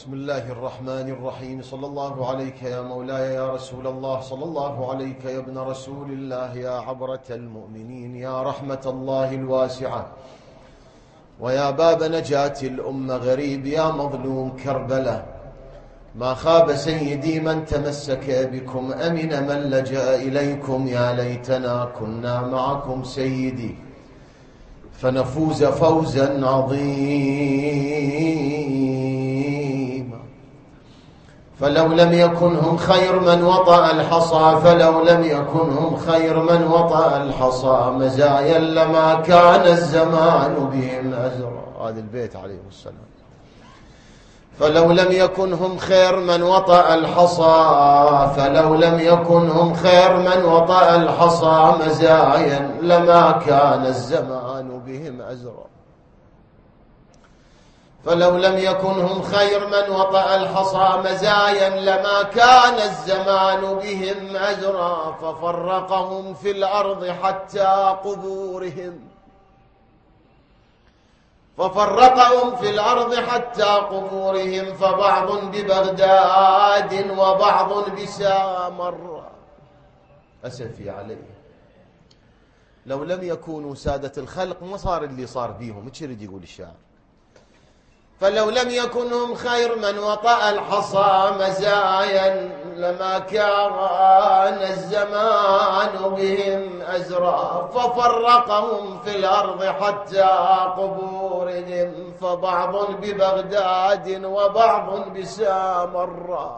بسم الله الرحمن الرحيم. صلى الله عليك يا مولاي يا رسول الله، صلى الله عليك يا ابن رسول الله، يا عبرة المؤمنين، يا رحمة الله الواسعة، ويا باب نجاة الأمة، غريب يا مظلوم كربلة. ما خاب سيدي من تمسك بكم، أمن من لجأ إليكم. يا ليتنا كنا معكم سيدي فنفوز فوزا عظيما. فلو لم يكن هم خير من وطأ الحصى، فلو لم يكن هم خير من وطأ الحصى، مزايا لما كان الزمان بهم أزرا. هذا البيت عليه السلام. فلو لم يكن هم خير من وطأ الحصى، فلو لم يكن هم خير من وطأ الحصى، مزايا لما كان الزمان بهم أزرا. فلو لم يكن هم خير من وطأ الحصى، مزايا لما كان الزمان بهم أزرا. ففرقهم في الأرض حتى قبورهم، ففرقهم في الأرض حتى قبورهم، فبعض ببغداد وبعض بسامر. أسفي عليه. لو لم يكونوا سادة الخلق ما صار اللي صار بيهم. ايش يريد يقول الشاعر؟ فلو لم يكن هم خير من وطأ الحصى، مزايا لما كان الزمان بهم أزرا. ففرقهم في الأرض حتى قبورهم، فبعض ببغداد وبعض بسامر،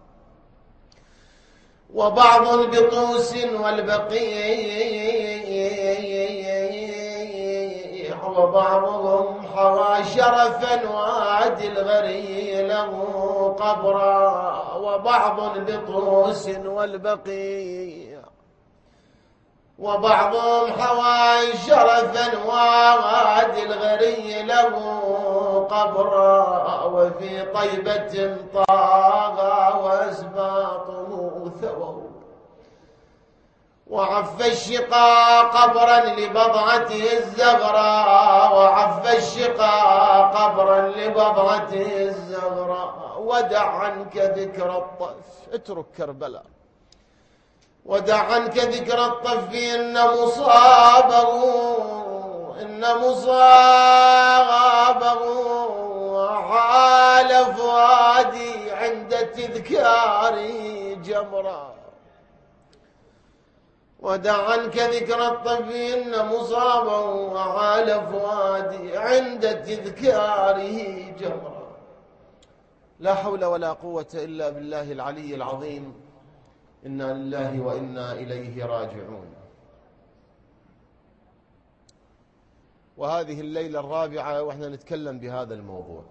وبعض بطوس والبقيع، وبعضهم حوى شرفا وادي الغري له قبرا. وبعض بطوس والبقيع، وبعضهم حوى شرفا وادي الغري له قبرا. وفي طيبة طاغى وأسباطه ثووا، وعف الشقا قبرا لبضعته الزغراء، وعف الشقا قبرا لبضعته الزغراء. ودع عنك ذكر الطف، اترك كربلاء. ودع عنك ذكر الطف، إن مصابه حال فؤادي عند تذكاري جمرا. ودع عنك ذكر الطف، إن مصابه وحال فؤادي عند تذكاره جمرا. لا حول ولا قوة إلا بالله العلي العظيم. إنا لله وإنا إليه راجعون. وهذه الليلة الرابعة وإحنا نتكلم بهذا الموضوع.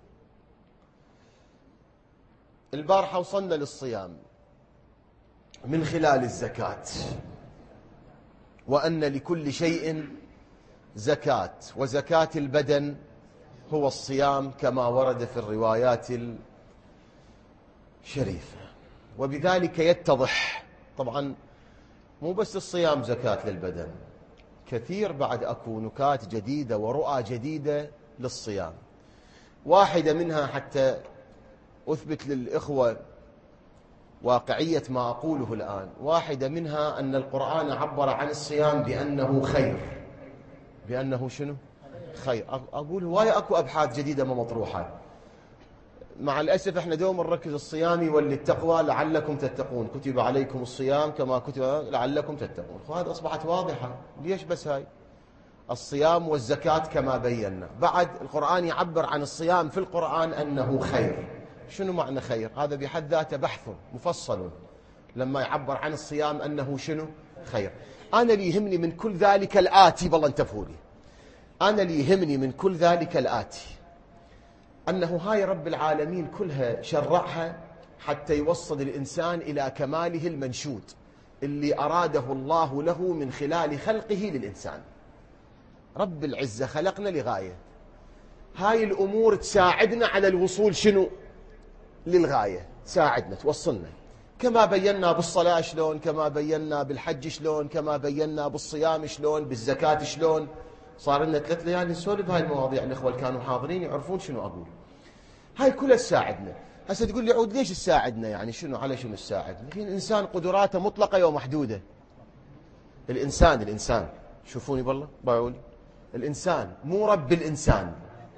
البارحة وصلنا للصيام من خلال الزكاة، وأن لكل شيء زكاة، وزكاة البدن هو الصيام كما ورد في الروايات الشريفة. وبذلك يتضح طبعا مو بس الصيام زكاة للبدن، كثير بعد أكو نكات جديدة ورؤى جديدة للصيام. واحدة منها حتى أثبت للإخوة واقعية ما أقوله الآن، واحدة منها أن القرآن عبر عن الصيام بأنه خير. بأنه شنو؟ خير. أقول هواية أكو أبحاث جديدة ما مطروحة. مع الأسف احنا دوما نركز الصيام يولي التقوى لعلكم تتقون، كتب عليكم الصيام كما كتب لعلكم تتقون. وهذا أصبحت واضحة. ليش بس هاي؟ الصيام والزكاة كما بينا. بعد القرآن يعبر عن الصيام في القرآن أنه خير. شنو معنى خير؟ هذا بحد ذاته بحث مفصل لما يعبر عن الصيام أنه شنو؟ خير. أنا اللي يهمني من كل ذلك الآتي، بالله انتبهوا لي، أنا اللي يهمني من كل ذلك الآتي أنه هاي رب العالمين كلها شرعها حتى يوصل الإنسان إلى كماله المنشود اللي أراده الله له من خلال خلقه للإنسان. رب العزة خلقنا لغاية، هاي الأمور تساعدنا على الوصول شنو؟ للغاية، تساعدنا توصلنا، كما بينا بالصلاة شلون، كما بينا بالحج شلون، كما بينا بالصيام شلون، بالزكاة شلون. صار لنا 3 ليالي نسولف بهاي المواضيع. الإخوة اللي كانوا حاضرين يعرفون شنو أقول. هاي كلها تساعدنا. هسه تقول لي عود ليش تساعدنا؟ يعني شنو على شنو تساعدنا؟ الإنسان قدراته مطلقة ومحدودة. الإنسان شوفوني بالله باعولي، الإنسان مو رب الإنسان.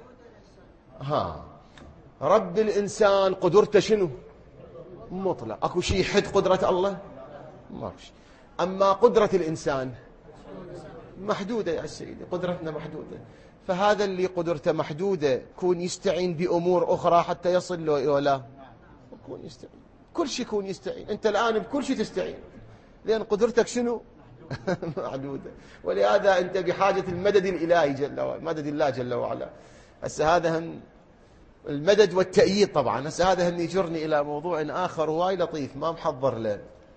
رب الإنسان قدرته شنو؟ مطلق. أكو شيء يحد قدرة الله؟ ما في شيء. أما قدرة الإنسان محدودة يا سيدي، قدرتنا محدودة. فهذا اللي قدرته محدودة كون يستعين بأمور أخرى حتى يصل له ولا يكون يستعين، كل شيء يكون يستعين. أنت الآن بكل شيء تستعين لأن قدرتك شنو؟ محدودة. ولهذا أنت بحاجة المدد الإلهي جل وعلا، مدد الله جل وعلا. هسه هذا هم المدد والتأييد. طبعا هسه هذا هم يجرني إلى موضوع آخر واي لطيف ما محضر له.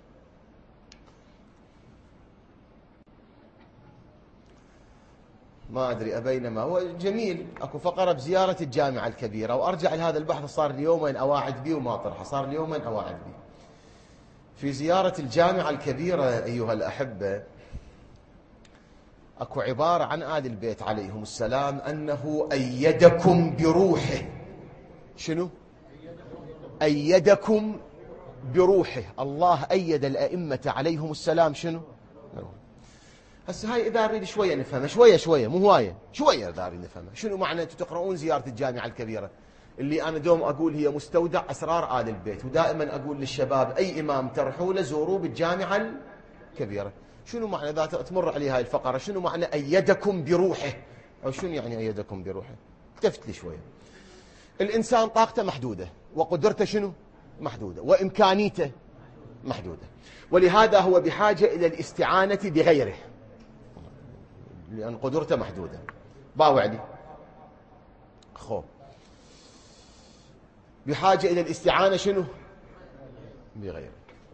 ما أدري أبينما هو جميل. أكو فقرة بزيارة الجامعة الكبيرة، وأرجع لهذا البحث صار لي يومين أواعد به وما طرحه، صار لي يومين أواعد به. في زيارة الجامعة الكبيرة أيها الأحبة أكو عبارة عن آل البيت عليهم السلام أنه أيدكم بروحه. شنو؟ أيدكم بروحه. الله أيد الأئمة عليهم السلام شنو؟ هسه هاي إذا نريد شوية نفهمها، شوية مو هواية، شوية إذا نريد نفهمها. شنو معنى أنتم تقرؤون زيارة الجامعة الكبيرة اللي أنا دوم أقول هي مستودع أسرار آل البيت، ودائما أقول للشباب أي إمام ترحوا له زوروا بالجامعة الكبيرة. شنو معنى إذا تمر علي هاي الفقرة شنو معنى أيدكم بروحه؟ أو شنو يعني أيدكم بروحه؟ التفت لي شوية. الإنسان طاقته محدودة وقدرته شنو؟ محدودة، وإمكانيته محدودة، ولهذا هو بحاجة إلى الاستعانة بغيره لأن قدرته محدودة. باوعدي بحاجة إلى الاستعانة شنو؟ بغيره.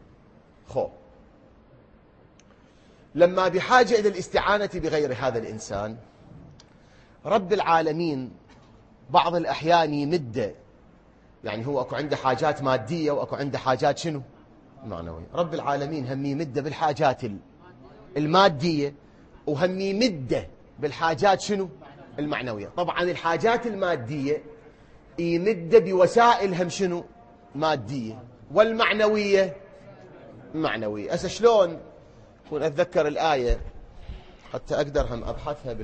لما بحاجة إلى الاستعانة بغير هذا الإنسان، رب العالمين بعض الأحيان يمد، يعني هو أكو عنده حاجات مادية وأكو عنده حاجات شنو؟ معنوية. رب العالمين هم يمد بالحاجات المادية وهم يمد بالحاجات شنو؟ المعنوية. طبعا الحاجات المادية يمد بوسائل هم شنو؟ مادية، والمعنوية معنوية. هسه شلون كون أتذكر الآية حتى أقدر هم أبحثها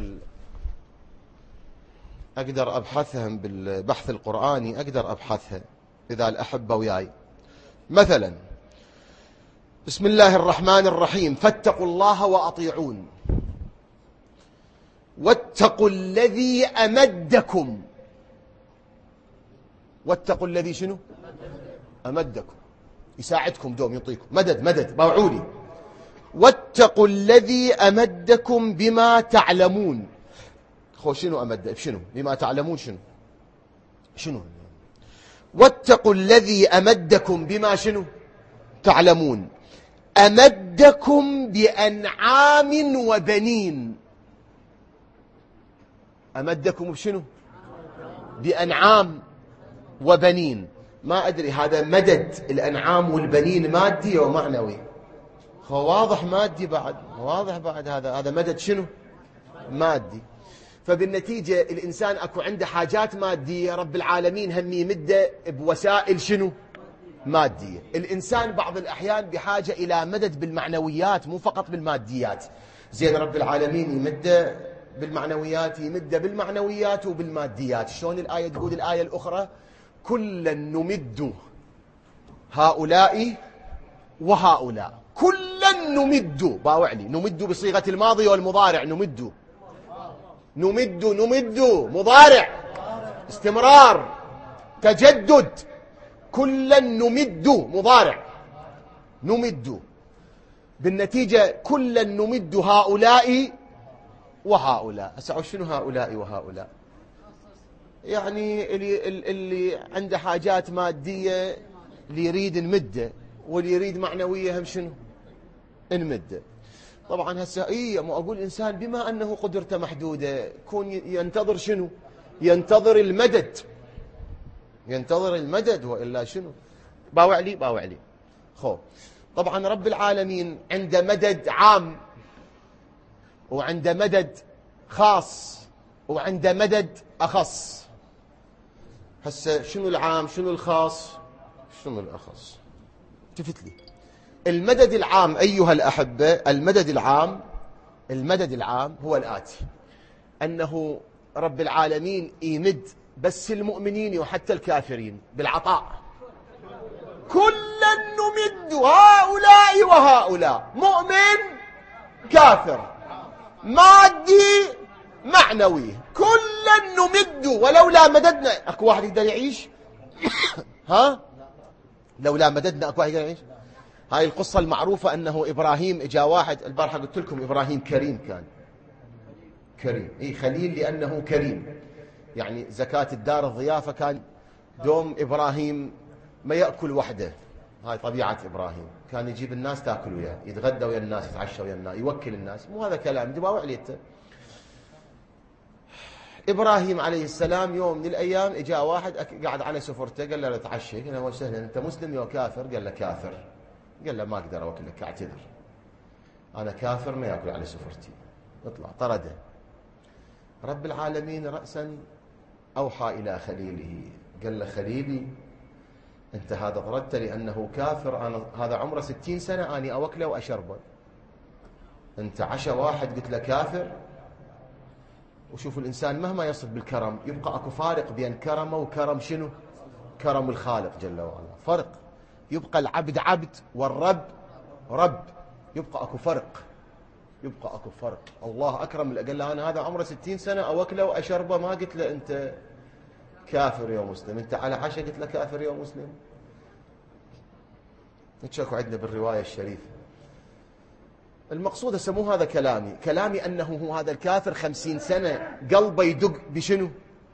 أقدر أبحثها بالبحث القرآني، أقدر أبحثها إذا الأحبة وياي. مثلا بسم الله الرحمن الرحيم فاتقوا الله وأطيعون واتقوا الذي أمدكم. واتقوا الذي شنو؟ أمدكم، يساعدكم دوم يعطيكم مدد باوعولي. واتقوا الذي أمدكم بما تعلمون. شنو أمد بشنو؟ بما تعلمون شنو؟ واتقوا الذي أمدكم بما شنو؟ تعلمون. أمدكم بأنعام وبنين. أمدكم بشنو؟ بأنعام وبنين. ما أدري هذا مدد الأنعام والبنين مادي ومعنوي؟ واضح مادي بعد، واضح بعد هذا مدد شنو؟ مادي. فبالنتيجة الإنسان أكو عنده حاجات مادية، رب العالمين هم يمده بوسائل شنو؟ مادية. الإنسان بعض الأحيان بحاجة إلى مدد بالمعنويات مو فقط بالماديات. زين رب العالمين يمده بالمعنويات، يمده بالمعنويات وبالماديات. شلون الآية تقول الآية الأخرى؟ كلا نمد هؤلاء وهؤلاء. كلا نمد، باوعلي نمد بصيغة الماضي والمضارع. نمد مضارع استمرار تجدد. كلا نمد مضارع نمد. بالنتيجة كلا نمد هؤلاء وهؤلاء. أسعوا شنو هؤلاء وهؤلاء؟ يعني اللي عنده حاجات مادية اللي يريد نمده، واللي يريد معنوية هم شنو؟ نمده. طبعا هسه مو أقول إنسان بما أنه قدرته محدودة كون ينتظر شنو؟ ينتظر المدد وإلا شنو؟ باوعلي طبعا رب العالمين عنده مدد عام وعنده مدد خاص وعنده مدد أخص. هسه شنو العام شنو الخاص شنو الأخص؟ التفت لي. المدد العام أيها الأحبة، المدد العام هو الآتي: أنه رب العالمين يمد بس المؤمنين وحتى الكافرين بالعطاء، كلا نمد هؤلاء وهؤلاء، مؤمن كافر، مادي معنوي، كلا نمد. ولولا مددنا اكو واحد يقدر يعيش؟ ها؟ لولا مددنا اكو واحد يقدر يعيش؟ هاي القصة المعروفة أنه إبراهيم إجا واحد، البارحة قلت لكم إبراهيم كريم، كان كريم، خليل لأنه كريم، يعني زكاة الدار الضيافة كان دوم إبراهيم ما يأكل وحده، هاي طبيعة إبراهيم، كان يجيب الناس تأكل وياه، يتغدى ويا الناس، يتعشى ويا الناس، يوكل الناس، مو هذا كلام دباوع عليته. إبراهيم عليه السلام يوم من الأيام إجا واحد قاعد على سفرته، قال له تعشى، قال له وسهلا أنت مسلم يا كافر؟ قال له كافر. قال له ما أقدر أوكلك، أعتذر، أنا كافر ما يأكل على سفرتي، اطلع. طرده. رب العالمين رأسا أوحى إلى خليله، قال له خليلي أنت هذا طردت لأنه كافر، أنا هذا عمره 60 سنة أني أوكله وأشربه، أنت عشا واحد قلت له كافر. وشوفوا الإنسان مهما يصل بالكرم يبقى أكو فارق بين كرمه وكرم شنو؟ كرم الخالق جل وعلا، فرق. يبقى العبد عبد والرب رب، يبقى أكو فرق، يبقى أكو فرق. الله أكرم، قال له أنا هذا عمره 60 سنة أوكله وأشربه، ما قلت له أنت كافر يا مسلم، أنت على عشا قلت له كافر يا مسلم. نتشاكو عندنا بالرواية الشريفة. المقصود سموه هذا كلامي أنه هو هذا الكافر 50 سنة قلبه يدق بشنو؟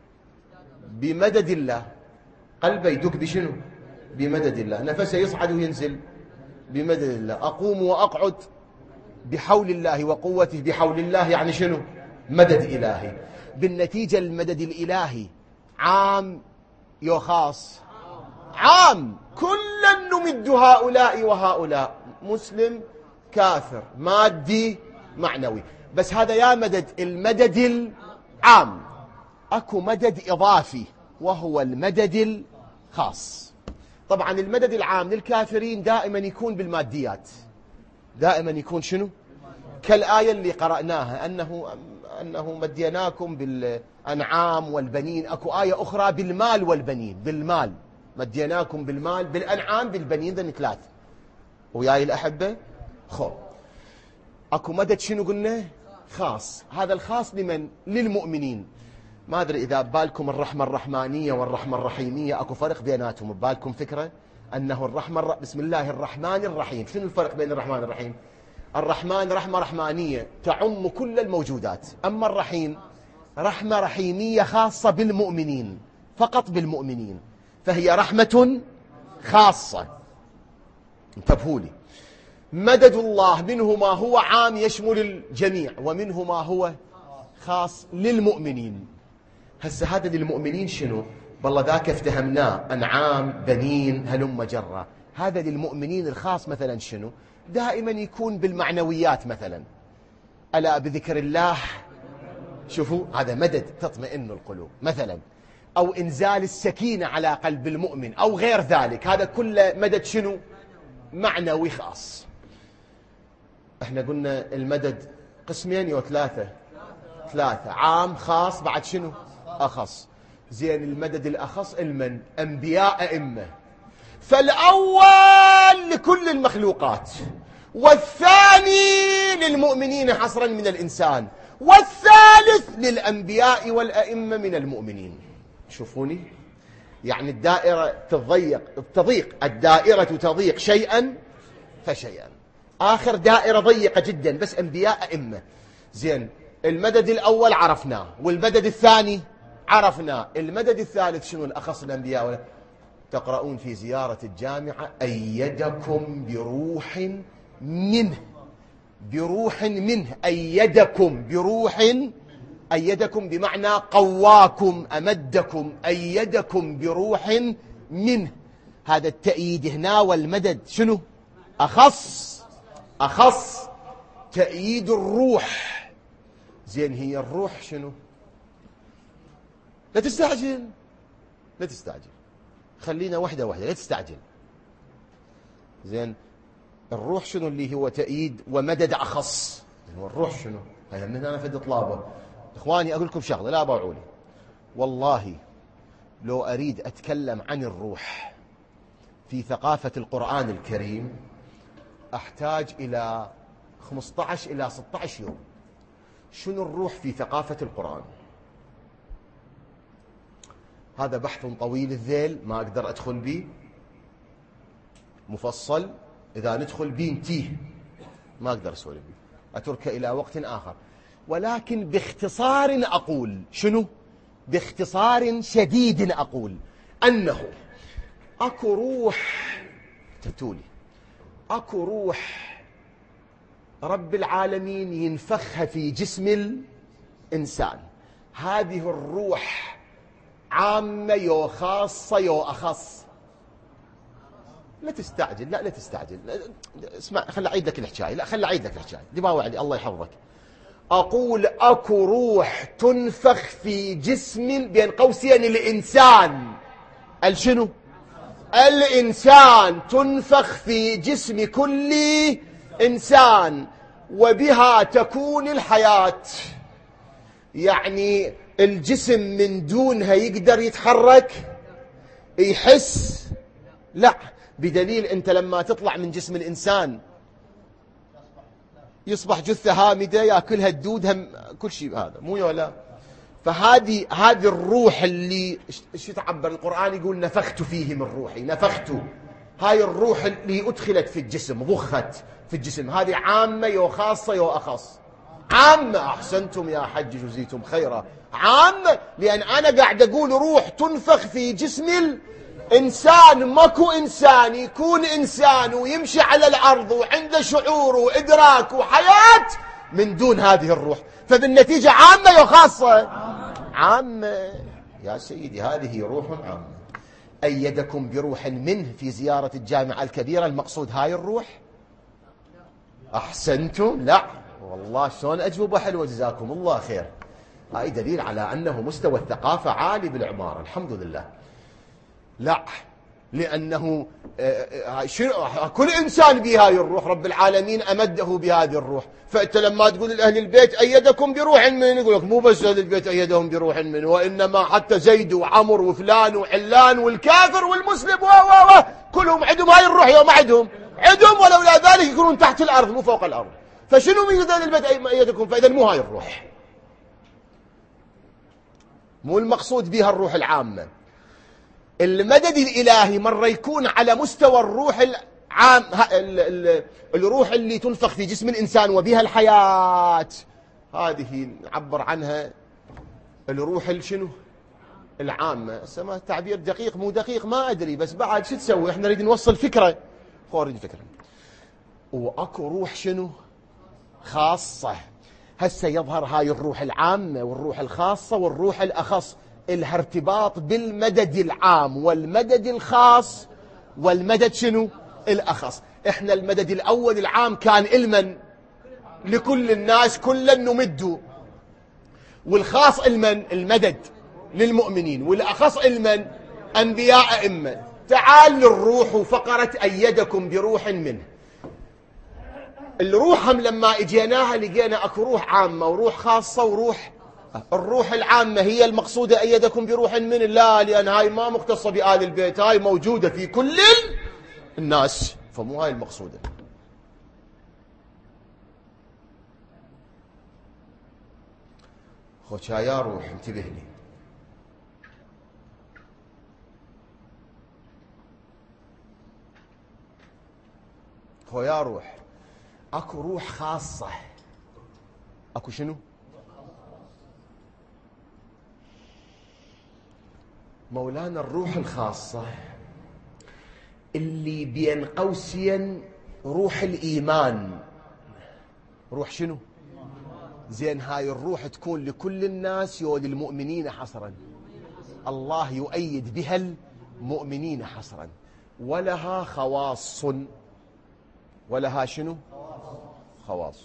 بمدد الله. قلبه يدق بشنو؟ بمدد الله. نفسه يصعد وينزل بمدد الله. أقوم وأقعد بحول الله وقوته، بحول الله يعني شنو؟ مدد إلهي. بالنتيجة المدد الإلهي عام يو خاص؟ عام، كلا نمد هؤلاء وهؤلاء، مسلم كافر، مادي معنوي. بس هذا يا مدد المدد العام. أكو مدد إضافي وهو المدد الخاص. طبعا المدد العام للكافرين دائما يكون بالماديات، دائما يكون شنو؟ كالآية اللي قرأناها أنه مديناكم بالأنعام والبنين. أكو آية أخرى بالمال والبنين، بالمال مديناكم بالمال، بالأنعام بالبنين، ذن 3. وياي الأحبة خو أكو مدد شنو قلنا؟ خاص. هذا الخاص لمن؟ للمؤمنين. ما أدري إذا ببالكم الرحمة الرحمانية والرحمة الرحيمية أكو فرق بيناتهم، ببالكم فكرة أنه الرحمة بسم الله الرحمن الرحيم. شنو الفرق بين الرحمن والرحيم؟ الرحمن رحمة رحمانية تعم كل الموجودات، أما الرحيم رحمة رحيمية خاصة بالمؤمنين، فقط بالمؤمنين، فهي رحمة خاصة. انتبهوا لي. مدد الله منه ما هو عام يشمل الجميع، ومنه ما هو خاص للمؤمنين. هسه هذا للمؤمنين شنو؟ والله ذاك افتهمناه، أنعام بنين هلم جرة. هذا للمؤمنين الخاص مثلا شنو؟ دائما يكون بالمعنويات، مثلا ألا بذكر الله، شوفوا هذا مدد تطمئن القلوب مثلا، أو إنزال السكينة على قلب المؤمن أو غير ذلك. هذا كله مدد شنو؟ معنوي خاص. احنا قلنا المدد قسمين يو 3، عام خاص بعد شنو؟ أخص. زين المدد الأخص المن؟ أنبياء أئمة. فالأول لكل المخلوقات، والثاني للمؤمنين حصرا من الإنسان، والثالث للأنبياء والأئمة من المؤمنين. شوفوني، يعني الدائرة تضيق، الدائرة تضيق شيئا فشيئا. آخر دائرة ضيقة جدا، بس أنبياء أئمة. زين المدد الأول عرفناه، والمدد الثاني عرفناه. المدد الثالث شنو؟ الأخص الأنبياء. تقرؤون في زيارة الجامعة أيدكم بروح منه، بروح منه، أيدكم بروح، أيدكم بمعنى قواكم، أمدكم، أيدكم بروح منه. هذا التأييد هنا، والمدد شنو؟ أخص تأييد الروح. زين هي الروح شنو؟ لا لا تستعجل، خلينا وحدة وحدة، لا تستعجل. زين، الروح شنو اللي هو تأييد ومدد أخص؟ هو الروح شنو؟ هاي من أنا فد طلابة. إخواني أقول لكم شغلة لا باوعوني، والله لو أريد أتكلم عن الروح في ثقافة القرآن الكريم أحتاج إلى 15 إلى 16 يوم. شنو الروح في ثقافة القرآن؟ هذا بحث طويل الذيل، ما أقدر أدخل به مفصل، إذا ندخل به نتيه، ما أقدر أسولف به، أتركه إلى وقت آخر. ولكن باختصار أقول شنو؟ باختصار شديد أقول أنه أكو روح تتولي، أكو روح رب العالمين ينفخها في جسم الإنسان. هذه الروح عامة يو خاصة يو أخص؟ لا تستعجل، لا تستعجل، اسمع، خل أعيد لك الحكاية، لا خل أعيد لك الحكاية دي باوعدي، الله يحفظك. أقول أكو روح تنفخ في جسم بين قوسين الإنسان. الشنو؟ الإنسان تنفخ في جسم كل إنسان وبها تكون الحياة. يعني الجسم من دونها يقدر يتحرك يحس؟ لا، بدليل أنت لما تطلع من جسم الإنسان يصبح جثة هامدة يأكلها الدود، هم كل شيء، هذا مو ولا. فهذه الروح اللي شو تعبر القرآن يقول نفخت فيه من روحي، نفخت. هاي الروح اللي أدخلت في الجسم، ضخت في الجسم، هذه عامة يو خاصة يو أخص؟ عامة. أحسنتم يا حج جزيتم خيرا، عامة، لأن أنا قاعد أقول روح تنفخ في جسم الإنسان. ماكو إنسان يكون إنسان ويمشي على الأرض وعنده شعور وإدراك وحياة من دون هذه الروح. فبالنتيجة عامة يو خاصة؟ عامة يا سيدي، هذه روح عامة. أيدكم بروح منه في زيارة الجامعة الكبيرة، المقصود هاي الروح؟ أحسنتم. لا والله شلون أجوبة حلوة، جزاكم الله خير. هاي دليل على أنه مستوى الثقافة عالي بالعمارة، الحمد لله. لا، لأنه كل إنسان بهاي الروح، رب العالمين أمده بهذه الروح. فأنت لما تقول لأهل البيت أيدكم بروح من، يقول لك مو بس أهل البيت أيدهم بروح من، وإنما حتى زيد وعمر وفلان وعلان والكافر والمسلم كلهم عندهم هاي الروح. يوم عندهم ولولا ذلك يكونون تحت الأرض مو فوق الأرض. فشنو من أهل البيت أيدكم؟ فإذا مو هاي الروح، مو المقصود بها الروح العامة. المدد الإلهي مرة يكون على مستوى الروح العام، الروح اللي تنفخ في جسم الإنسان وبها الحياة، هذه نعبر عنها الروح الشنو؟ العامة. سما تعبير دقيق مو دقيق ما أدري، بس بعد شو تسوي، احنا نريد نوصل فكرة، خارج فكرة. وأكو روح شنو؟ خاصة. هسه يظهر هاي الروح العامة والروح الخاصة والروح الأخص، إلها ارتباط بالمدد العام والمدد الخاص والمدد شنو؟ الأخص. احنا المدد الأول العام كان المن لكل الناس كلا نمد، والخاص المن المدد للمؤمنين، والأخص المن أنبياء أئمة. تعال للروح وفقرة أيدكم بروح منه. الروح هم لما اجيناها لقينا اكو روح عامة وروح خاصة وروح. الروح العامة هي المقصودة أيدكم بروح من الله، لأن هاي ما مختصة بآل البيت، هاي موجودة في كل الناس، فمو هاي المقصودة. خوشا يا روح انتبه لي، خو يا روح، اكو روح خاصة، اكو شنو؟ مولانا الروح الخاصة اللي بين قوسين روح الإيمان. روح شنو؟ زين هاي الروح تكون لكل الناس يو للمؤمنين حصرا؟ الله يؤيد بها المؤمنين حصرا. ولها خواص، ولها شنو؟ خواص.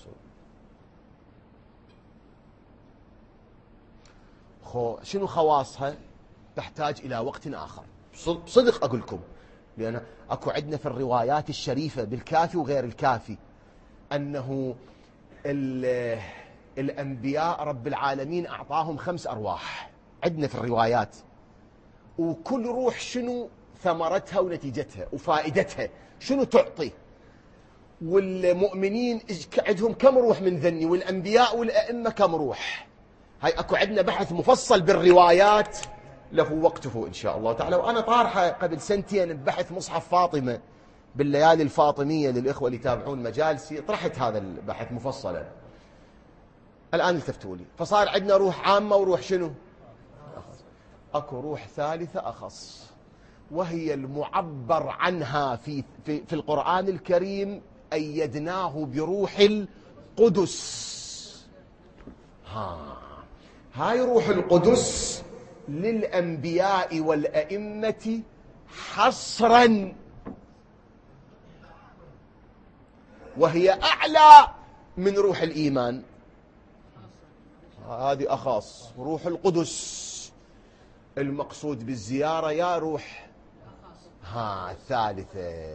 شنو خواصها؟ تحتاج إلى وقت آخر. صدق أقول لكم، لأن أكو عندنا في الروايات الشريفة بالكافي وغير الكافي أنه الأنبياء رب العالمين أعطاهم 5 أرواح عندنا في الروايات، وكل روح شنو ثمرتها ونتيجتها وفائدتها شنو تعطي. والمؤمنين عندهم كم روح من ذني، والأنبياء والأئمة كم روح. هاي أكو عندنا بحث مفصل بالروايات له وقته إن شاء الله تعالى. وأنا طارحة قبل 2 سنين ببحث مصحف فاطمة بالليالي الفاطمية للإخوة اللي يتابعون مجالسي، طرحت هذا البحث مفصلا. الآن التفتوا لي، فصار عندنا روح عامة وروح شنو أخص. أكو روح ثالثة أخص، وهي المعبر عنها في القرآن الكريم أيدناه بروح القدس. هاي روح القدس للأنبياء والأئمة حصرا، وهي أعلى من روح الإيمان. هذه أخص روح القدس. المقصود بالزيارة يا روح الثالثة.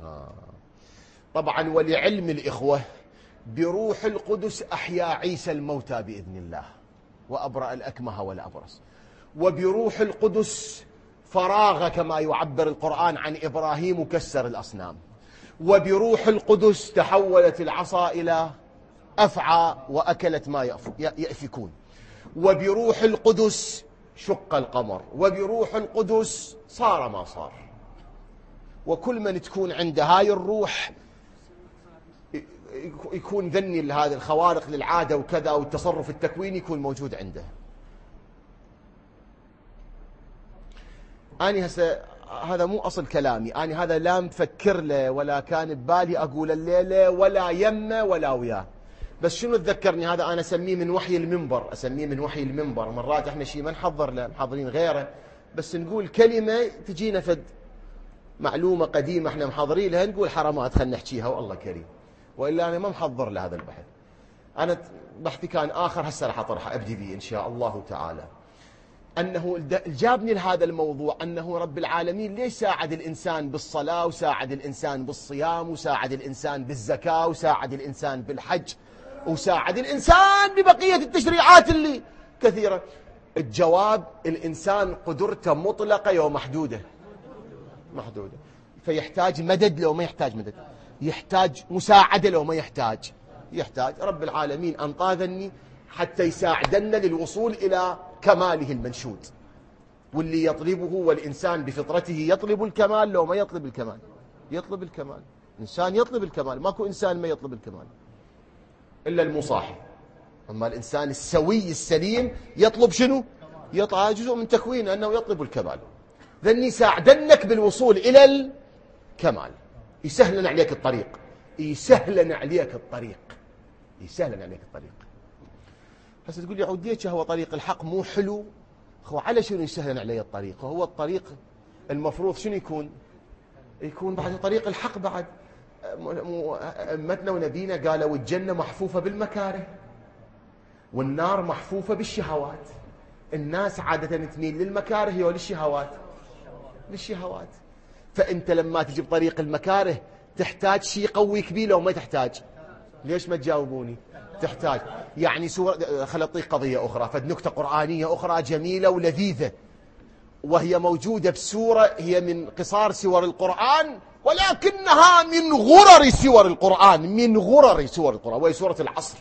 طبعا ولعلم الإخوة بروح القدس أحيا عيسى الموتى بإذن الله، وأبرأ الأكمه والأبرص. وبروح القدس فراغ كما يعبر القرآن عن إبراهيم وكسر الأصنام. وبروح القدس تحولت العصا إلى أفعى وأكلت ما يأفكون. وبروح القدس شق القمر. وبروح القدس صار ما صار. وكل من تكون عنده هاي الروح يكون ذني لهذه الخوارق للعادة وكذا، والتصرف التكويني يكون موجود عنده. أنا هسه هذا مو أصل كلامي، أنا هذا لا مفكر له ولا كان ببالي أقول الليلة ولا يمه ولا وياه، بس شنو تذكرني هذا أنا أسميه من وحي المنبر، أسميه من وحي المنبر. مرات إحنا شيء ما نحضر له، محضرين غيره، بس نقول كلمة تجينا فد معلومة قديمة إحنا محضرين لها، نقول حرامات خلنا نحكيها والله كريم، وإلا أنا ما محضر لهذا البحث. أنا بحثي كان آخر، هسه راح أطرحه أبدي به إن شاء الله تعالى. أنه جابني لهذا الموضوع أنه رب العالمين ليش ساعد الإنسان بالصلاة، وساعد الإنسان بالصيام، وساعد الإنسان بالزكاة، وساعد الإنسان بالحج، وساعد الإنسان ببقية التشريعات اللي كثيرة. الجواب الإنسان قدرته مطلقة ومحدودة، محدودة. فيحتاج مدد لو ما يحتاج مدد، يحتاج مساعدة لو ما يحتاج، يحتاج رب العالمين أنقاذني حتى يساعدنا للوصول إلى كماله المنشود. واللي يطلبه، والإنسان بفطرته يطلب الكمال، لو ما يطلب الكمال يطلب الكمال. إنسان يطلب الكمال، ماكو إنسان ما يطلب الكمال إلا المصاحي. أما الإنسان السوي السليم يطلب شنو؟ يطلع جزء من تكوينه أنه يطلب الكمال. ذني ساعدنك بالوصول إلى الكمال، يسهلن عليك الطريق، يسهلن عليك الطريق، يسهلن عليك الطريق. هسه تقول لي عوديك هو طريق الحق مو حلو، هو على شنو يسهلن علي الطريق؟ هو الطريق المفروض شنو يكون بعد طريق الحق. بعد أمتنا ونبينا قالوا الجنة محفوفة بالمكاره والنار محفوفة بالشهوات. الناس عادة تميل للمكاره وللشهوات، للشهوات. فأنت لما تجي بطريق المكاره تحتاج شيء قويك بيه لو ما تحتاج. ليش ما تجاوبوني؟ تحتاج. يعني سورة، خل أعطيك قضية أخرى، فنكتة قرآنية أخرى جميلة ولذيذة، وهي موجودة بسورة هي من قصار سور القرآن، ولكنها من غرر سور القرآن، من غرر سور القرآن، وهي سورة العصر.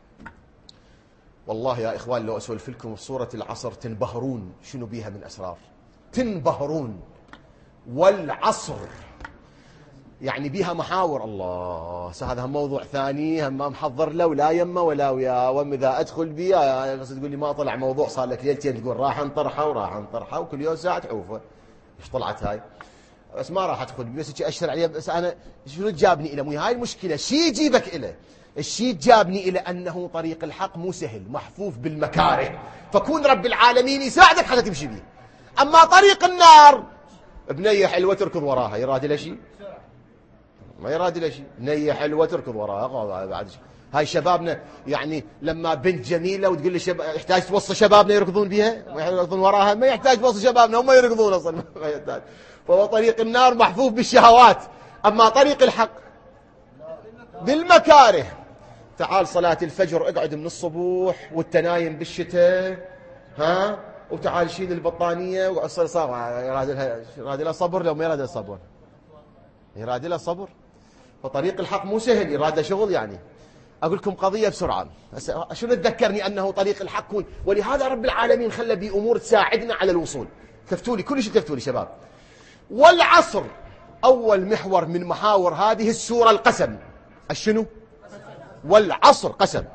والله يا إخوان لو أسولف لكم في سورة العصر تنبهرون شنو بيها من أسرار، تنبهرون. والعصر يعني بيها محاور. الله هذا موضوع ثاني هم ما محضر له ولا يمه ولا وياه، وإذا أدخل بيه بس تقول لي ما طلع موضوع صار لك ليلتين تقول راح نطرحه وراح نطرحه، وكل يوم ساعة تحوفه ايش طلعت هاي، بس ما راح أدخل بيه، بس أشر عليه. بس أنا شنو جابني إلى مي هاي المشكلة، شي يجيبك إلى الشيء جابني إلى أنه طريق الحق مو سهل، محفوف بالمكاره، فكون رب العالمين يساعدك حتى تمشي به. أما طريق النار بنية حلوة تركض وراها، يراد له شيء؟ ما يراد له شيء. بنية حلوة تركض وراها بعد شيء. هاي شبابنا يعني لما بنت جميلة وتقول لي يحتاج توصي شبابنا يركضون بها ويركضون وراها؟ ما يحتاج توصي شبابنا، هم يركضون أصلا ما يحتاج. فهو طريق النار محفوف بالشهوات، أما طريق الحق بالمكاره. تعال صلاة الفجر اقعد من الصبح وانت نايم بالشتاء، ها، وتعال شيل البطانية وأصل يراد لها صبر. لو ما يراد لها صبر، يراد لها صبر. فطريق الحق مو سهل، يراد له شغل. يعني أقول لكم قضية بسرعة، شنو تذكرني أنه طريق الحق، ولهذا رب العالمين خلى بي أمور تساعدنا على الوصول. تفتولي كل شيء، تفتولي شباب. والعصر أول محور من محاور هذه السورة القسم. الشنو؟ والعصر قسم.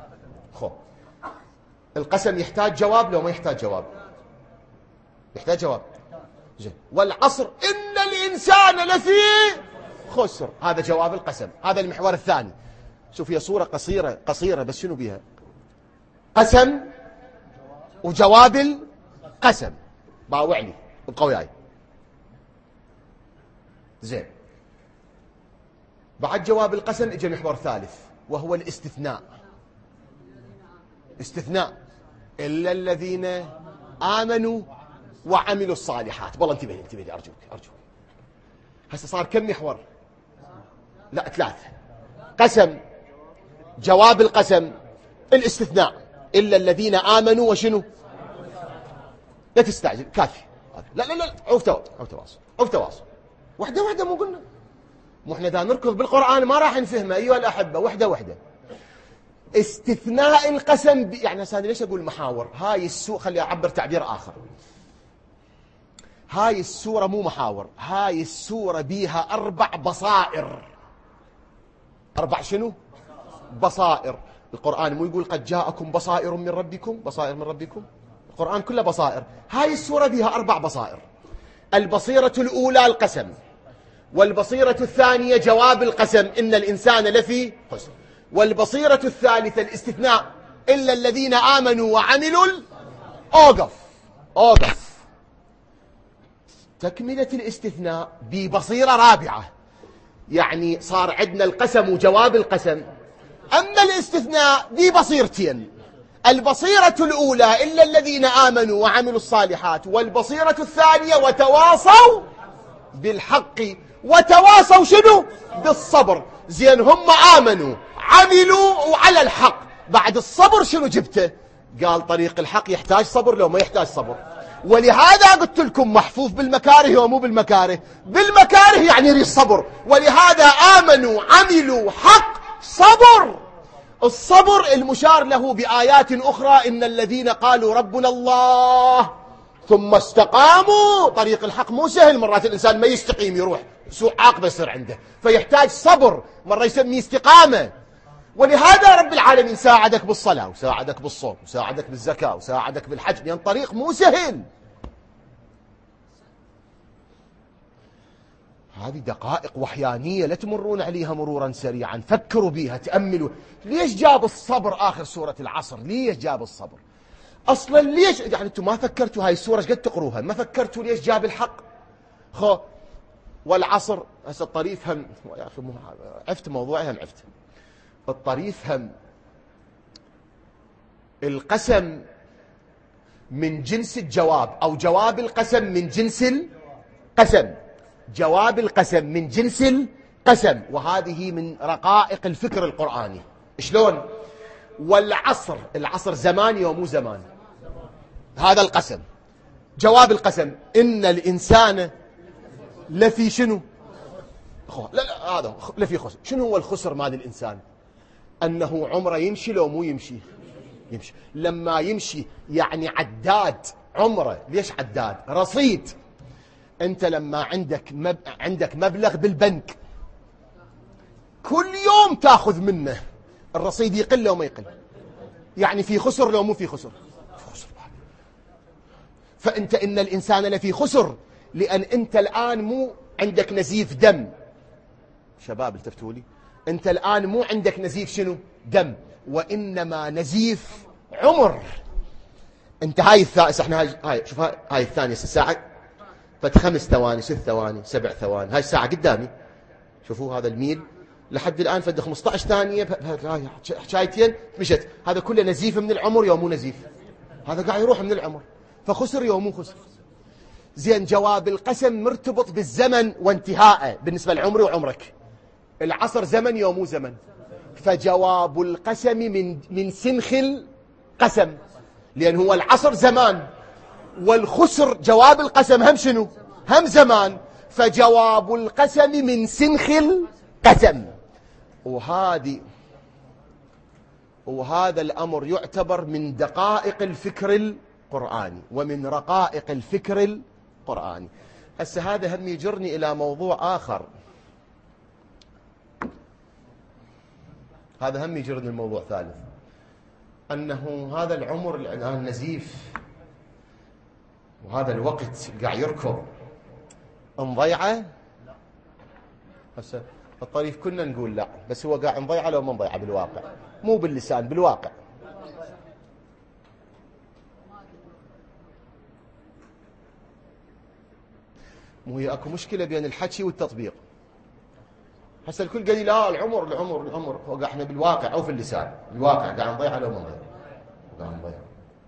القسم يحتاج جواب لو ما يحتاج جواب؟ يحتاج جواب. والعصر إن الإنسان لفي خسر، هذا جواب القسم، هذا المحور الثاني. شوف هي صورة قصيرة بس شنو بيها؟ قسم وجواب القسم. باوعني بقوياي. زين، بعد جواب القسم اجى محور ثالث وهو الاستثناء. استثناء إلا الذين آمنوا وعملوا الصالحات. والله انتبه لي أرجوك. هسه صار كم محور؟ لا 3. قسم، جواب القسم، الاستثناء إلا الذين آمنوا وشنو. لا تستعجل، كافي. لا عوف تواصل. وحدة مو قلنا، مو احنا دا نركض بالقرآن ما راح نفهمه أيها الأحبة. وحدة. استثناء القسم يعني هسه ليش أقول محاور؟ هاي السورة، خلي أعبر تعبير آخر. هاي السورة مو محاور، هاي السورة بيها 4 بصائر. 4 شنو؟ بصائر. القرآن مو يقول قد جاءكم بصائر من ربكم؟ بصائر من ربكم، القرآن كله بصائر. هاي السورة بيها 4 بصائر. البصيرة الأولى القسم، والبصيرة الثانية جواب القسم إن الإنسان لفي خسر، والبصيرة الثالثة الاستثناء إلا الذين آمنوا وعملوا أوقف. تكملة الاستثناء ببصيرة رابعة، يعني صار عندنا القسم وجواب القسم، أما الاستثناء ببصيرتين. البصيرة الأولى إلا الذين آمنوا وعملوا الصالحات، والبصيرة الثانية وتواصوا بالحق وتواصوا شنو؟ بالصبر. زين، هم آمنوا عملوا وعلى الحق، بعد الصبر شنو جبته؟ قال طريق الحق يحتاج صبر لو ما يحتاج صبر. ولهذا قلت لكم محفوف بالمكاره ومو بالمكاره. بالمكاره يعني يريد صبر، ولهذا آمنوا عملوا حق صبر. الصبر المشار له بآيات أخرى إن الذين قالوا ربنا الله ثم استقاموا. طريق الحق مو سهل، مرات الإنسان ما يستقيم يروح سوء عاقبة يصير عنده، فيحتاج صبر، مرة يسميه استقامة. ولهذا رب العالمين ساعدك بالصلاة وساعدك بالصوم وساعدك بالزكاة وساعدك بالحج، لأن طريق مو سهل. هذه دقائق وحيانية لا تمرون عليها مرورا سريعا، فكروا بيها، تأملوا. ليش جاب الصبر آخر سورة العصر؟ ليش جاب الصبر أصلا؟ ليش يعني أنتم ما فكرتوا هاي السورة قد تقروها؟ ما فكرتوا ليش جاب الحق؟ والعصر هسه الطريف هم يا أخي عفت موضوعي، هم عفت الطريف هم. القسم من جنس الجواب، أو جواب القسم من جنس القسم، جواب القسم من جنس القسم، وهذه من رقائق الفكر القرآني. شلون؟ والعصر، العصر زماني ومو زماني. هذا القسم، جواب القسم إن الإنسان لفي شنو؟ لا هذا لفي خسر. شنو هو الخسر مال الإنسان؟ أنه عمره يمشي لو مو يمشي. لما يمشي يعني عداد عمره. ليش عداد؟ رصيد. أنت لما عندك مبلغ بالبنك كل يوم تأخذ منه، الرصيد يقل لو ما يقل، يعني في خسر لو مو في خسر؟ في خسر. فأنت إن الإنسان لفي خسر، لأن أنت الآن مو عندك نزيف دم. شباب التفتوا لي، أنت الآن مو عندك نزيف شنو؟ دم، وإنما نزيف عمر. أنت هاي احنا هاي شوف هاي الثانية الساعة فت 5 ثواني 6 ثواني 7 ثواني، هاي الساعة قدامي، شوفوا هذا الميل لحد الآن فد 15 ثانية حكايتين مشت، هذا كله نزيف من العمر يوم مو نزيف، هذا قاعد يروح من العمر، فخسر يوم مو خسر. زين، جواب القسم مرتبط بالزمن وانتهائه بالنسبة لعمري وعمرك. العصر زمن يوم مو زمن، فجواب القسم من سنخ القسم، لأن هو العصر زمان والخسر جواب القسم هم شنو؟ هم زمان، فجواب القسم من سنخ القسم. وهذا الأمر يعتبر من دقائق الفكر القرآني ومن رقائق الفكر القرآني. هسه هذا هم يجرني إلى موضوع آخر، هذا هم يجرني الموضوع ثالث، أنه هذا العمر الآن نزيف، وهذا الوقت قاعد يركض، نضيعه. هسه الطريف كنا نقول لا، بس هو قاعد نضيعه لو ما نضيعه بالواقع، مو باللسان، بالواقع. مو هي اكو مشكلة بين الحكي والتطبيق. هسه الكل قال لي لا العمر، وقع احنا بالواقع او في اللسان، بالواقع قاعد نضيعه لو ما نضيعه، قاعد نضيعه.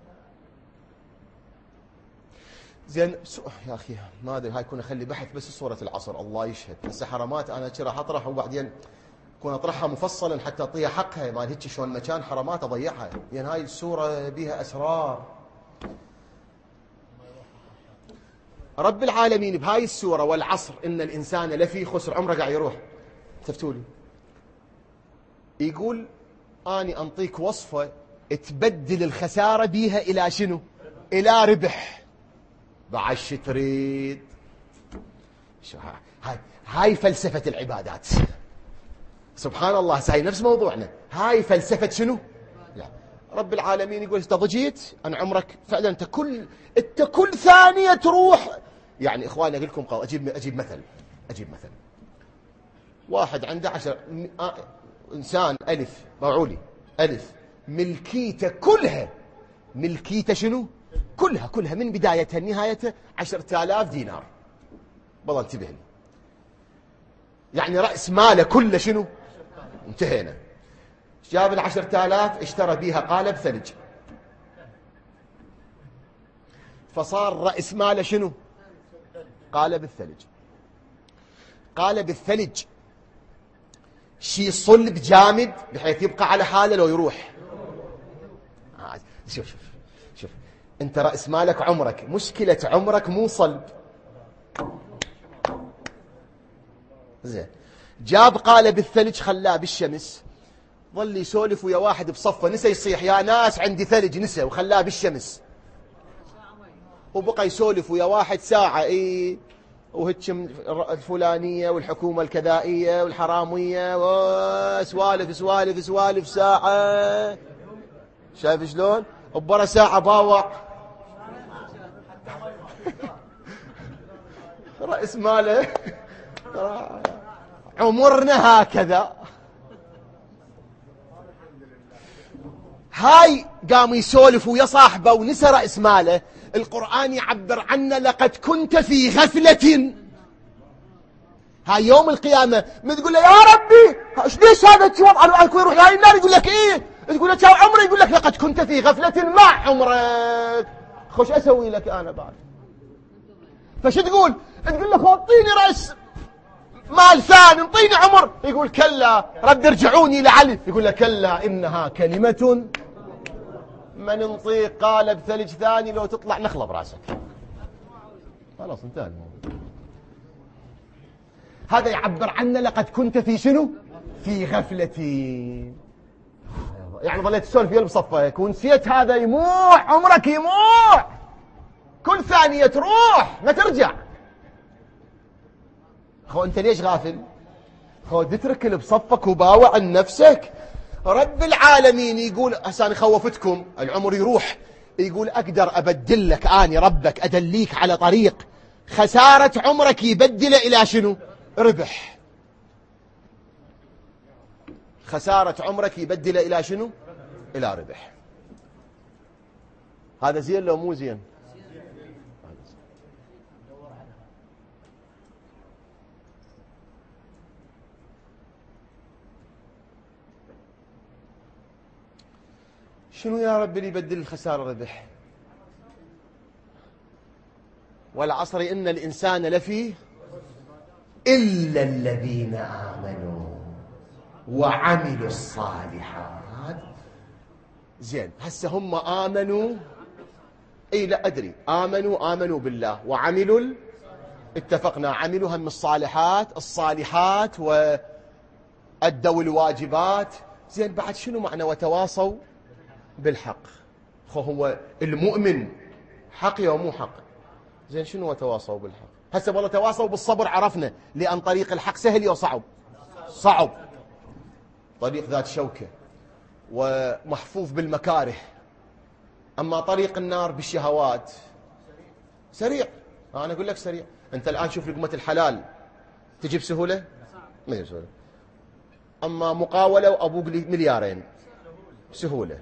زين يا اخي ما ادري، هاي كنا اخلي بحث بس صورة العصر، الله يشهد. هسه حرامات انا راح اطرح، وبعدين كون اطرحها مفصلا حتى اعطيها حقها، مال هيك شلون مكان حرامات اضيعها، لان هاي السورة بها اسرار. رب العالمين بهاي السورة والعصر ان الانسان لفي خسر، عمره قاعد يروح. تفتولي يقول اني انطيك وصفة تبدل الخسارة بيها الى شنو؟ الى ربح. بعش تريد؟ هاي فلسفة العبادات. سبحان الله، هاي نفس موضوعنا، هاي فلسفة شنو؟ لا. رب العالمين يقول انت ضجيت، انا عمرك فعلا انت كل ثانية تروح. يعني اخواني اقول لكم اجيب مثل. واحد عنده 10 انسان الف موعولي الف، ملكيته كلها، ملكيته شنو؟ كلها من بدايتها لنهايتها 10,000 دينار. والله انتبه لي، يعني رأس ماله كله شنو؟ انتهينا. جاب 10,000 اشترى بيها قالب ثلج، فصار رأس ماله شنو؟ قالب الثلج. قالب الثلج شي صلب جامد بحيث يبقى على حاله لو يروح. شوف انت رأس مالك عمرك، مشكلة عمرك مو صلب. زين، جاب قالب الثلج خلاه بالشمس، ظل يسولف ويا واحد بصفه، نسى يصيح يا ناس عندي ثلج، نسى وخلاه بالشمس، وبقى يسولف ويا واحد ساعة وهيك الفلانية والحكومة الكذائية والحرامية وسوالف ساعة. شايف شلون؟ وبرا ساعة باوع رأس ماله. عمرنا هكذا. هاي قام يسولف ويا صاحبه ونسى رأس ماله. القرآن يعبر عنه لقد كنت في غفلة. هاي يوم القيامة من تقول له يا ربي ليش هذا وضع يروح هاي النار، يقول لك ايه، تقول له شاو عمري، يقول لك لقد كنت في غفلة مع عمرك، خوش اسوي لك انا بعد. فش تقول له اعطيني رأس مال ثاني، انطيني عمر، يقول كلا رد ارجعوني لعلي، يقول له كلا انها كلمة من نطيق قالب ثلج ثاني لو تطلع نخلة براسك. خلاص انتهى الموضوع. هذا يعبر عنه لقد كنت في شنو؟ في غفلة. يعني ظليت تسولف يلب صفك ونسيت هذا يموح، عمرك يموح، كل ثانية تروح ما ترجع. خو انت ليش غافل؟ خو تترك اللي بصفك وباوع عن نفسك. رب العالمين يقول أساني خوفتكم العمر يروح، يقول أقدر أبدل لك أني ربك، أدليك على طريق خسارة عمرك يبدل إلى شنو؟ ربح. خسارة عمرك يبدل إلى شنو؟ إلى ربح. هذا زين لو مو زين؟ شنو يا رب اللي يبدل الخسارة ربح؟ والعصر إن الإنسان لفي إلا الذين آمنوا وعملوا الصالحات. زين، هسه هم آمنوا، اي لا ادري، امنوا بالله وعملوا اتفقنا، عملوا هم الصالحات وادوا الواجبات. زين، بعد شنو معنى وتواصوا بالحق؟ هو المؤمن حق يا مو حق؟ زين، شنو وتواصوا بالحق؟ هسه والله تواصوا بالصبر عرفنا، لان طريق الحق سهل يا صعب؟ صعب، طريق ذات شوكه ومحفوف بالمكاره. أما طريق النار بالشهوات سريع. أنا أقول لك سريع. أنت الآن شوف لقمة الحلال تجي بسهولة؟ ما تجي بسهولة. أما مقاولة وأبوك لي مليارين بسهولة.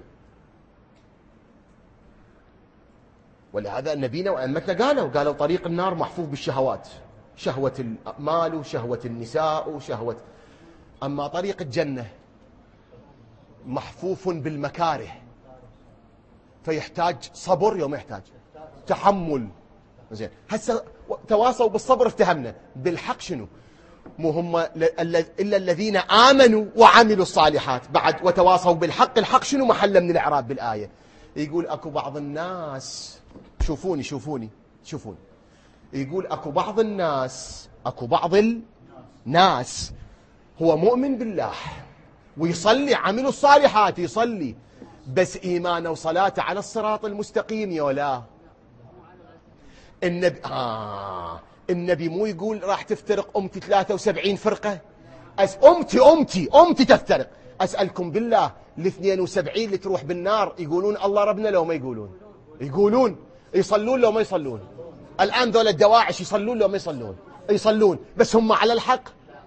ولهذا نبينا وأئمتنا قالوا طريق النار محفوف بالشهوات، شهوة المال وشهوة النساء وشهوة. أما طريق الجنة محفوف بالمكاره، فيحتاج صبر يوم يحتاج تحمل. زين، هسه تواصوا بالصبر افتهمنا، بالحق شنو؟ مو هم الا الذين امنوا وعملوا الصالحات. بعد وتواصوا بالحق، الحق شنو محله من الاعراب بالايه؟ يقول اكو بعض الناس، شوفوني يقول اكو بعض الناس هو مؤمن بالله ويصلي، عملوا الصالحات، يصلي بس إيمانه وصلاته على الصراط المستقيم يا لا. النبي مو يقول راح تفترق أمتي 73 فرقة؟ أمتي تفترق. أسألكم بالله، ال 72 اللي تروح بالنار يقولون الله ربنا لو ما يقولون؟ يقولون. يصلون لو ما يصلون؟ الآن ذول الدواعش يصلون لو ما يصلون؟ يصلون، بس هم على الحق.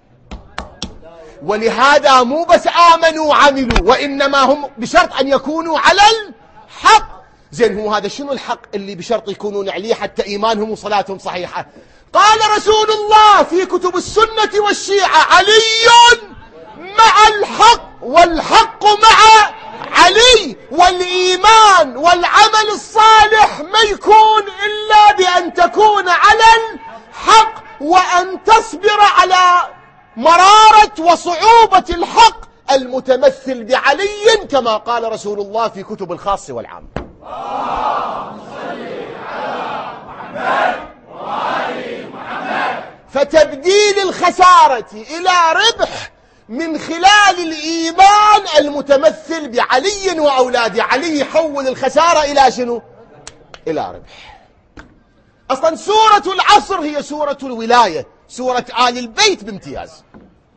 ولهذا مو بس آمنوا وعملوا، وإنما هم بشرط أن يكونوا على الحق. زين، هو هذا شنو الحق اللي بشرط يكونون عليه حتى إيمانهم وصلاتهم صحيحة؟ قال رسول الله في كتب السنة والشيعة: علي مع الحق والحق مع علي. والإيمان والعمل الصالح ما يكون إلا بأن تكون على الحق، وأن تصبر على مرارة وصعوبة الحق المتمثل بعلي، كما قال رسول الله في كتب الخاص والعام. اللهم صل على محمد وآل محمد. فتبديل الخسارة إلى ربح من خلال الإيمان المتمثل بعلي وأولاد علي، يحول الخسارة إلى شنو؟ إلى ربح. أصلا سورة العصر هي سورة الولاية، سورة آل البيت بامتياز.